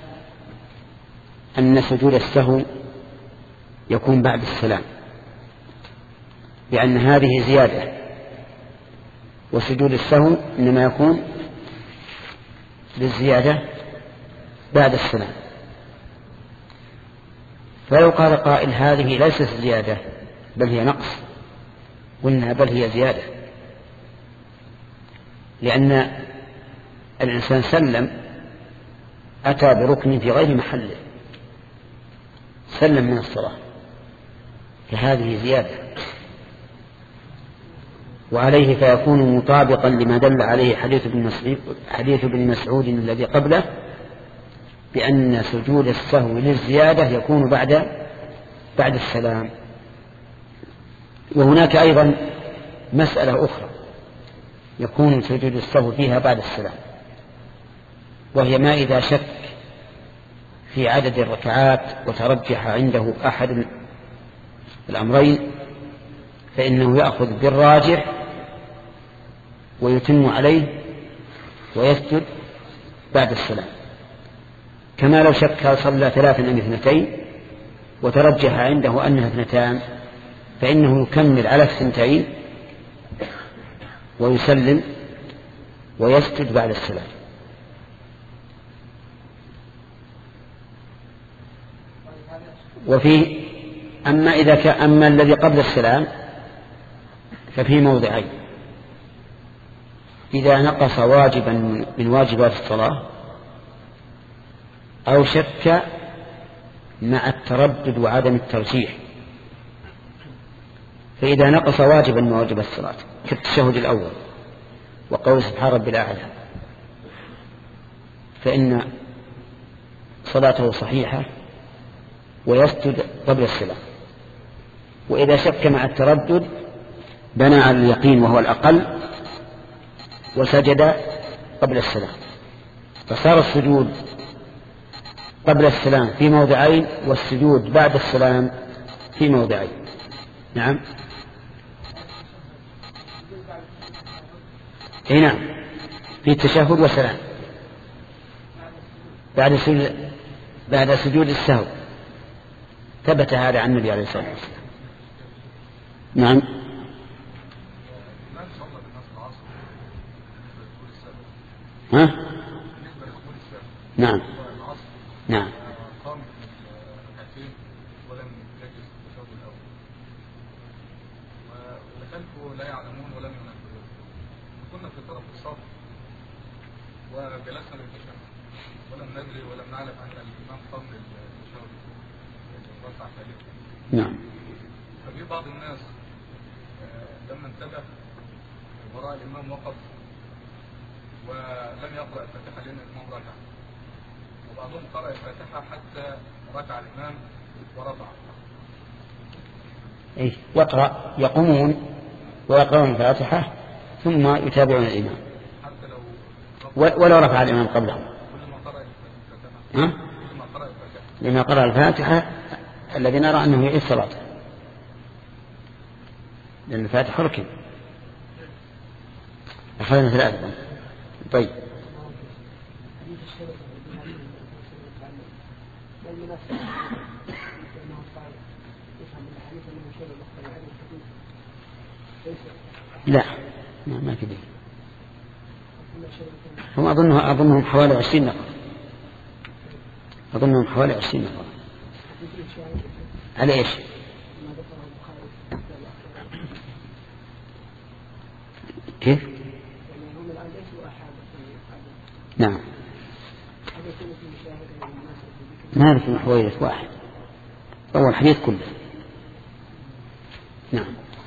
أن سجود السهو يكون بعد السلام، لأن هذه زيادة، وسجود السهو إنما يكون بالزيادة بعد السلام. فلو قال قائل هذه ليست زيادة بل هي نقص، قلنا بل هي زيادة، لأن الإنسان سلم أتى بركن في غير محله، سلم من الصلاة، فهذه زيادة، وعليه فيكون مطابقا لما دل عليه حديث ابن مسعود, حديث ابن مسعود الذي قبله بأن سجود السهو للزيادة يكون بعد بعد السلام. وهناك أيضا مسألة أخرى يكون سجود السهو فيها بعد السلام، وهي ما إذا شك في عدد الركعات وترجح عنده أحد الأمرين فإنه يأخذ بالراجح ويتم عليه ويسجد بعد السلام، كما لو شك صلى ثلاثا أم اثنتين وترجح عنده أنها اثنتان فإنه يكمل على الثنتين ويسلم ويسجد بعد السلام. وفي أما إذا كان أما الذي قبل السلام ففي موضعين: إذا نقص واجبا من واجبات الصلاة أو شك مع التردد وعدم الترجيح. فإذا نقص واجبا من واجبات الصلاة كالتشهد الأول وقول سبحان ربي الأعلى فإن صلاته صحيحة ويسجد قبل السلام. وإذا شك مع التردد بنى على اليقين وهو الأقل وسجد قبل السلام، فصار السجود قبل السلام في موضعين والسجود بعد السلام في موضعين. نعم اي نعم، في التشهد والسلام بعد سجود بعد سجود السهو، ثبت هذا عن النبي عليه الصلاة والسلام. نعم ها؟ نعم نعم لا يعلمون ولم ينبهون، كنا في طرف الصف وجلسنا للتشهد ولم ندري ولم نعلم ان الامام قام للتشهد الركعه الثالثه. نعم. ففي بعض الناس لما انتبه وراء الامام وقف ولم يقرأ الفاتحة لأن الإمام ركع، وبعضهم قرأ الفاتحة حتى ركع الإمام ورفع. إيه وقرأ يقومون ويقرأون الفاتحة ثم يتابعون الإمام حتى لو ولو رفع الإمام قبلهم. كلما قرأ الفاتحة ها؟ كلما قرأ الفاتحة لما قرأ الفاتحة الذي نرى أنه يعيد صلاته، لأن الفاتحة ركن. أخذنا ثلاثة. طيب لا ما ما في دليل. هم أظنه أظنهم حوالي عشرين نفر أظنهم حوالي عشرين نفر على إيش؟ كيف؟ نعم ما في حويرث واحد، هو الحديث كله. نعم.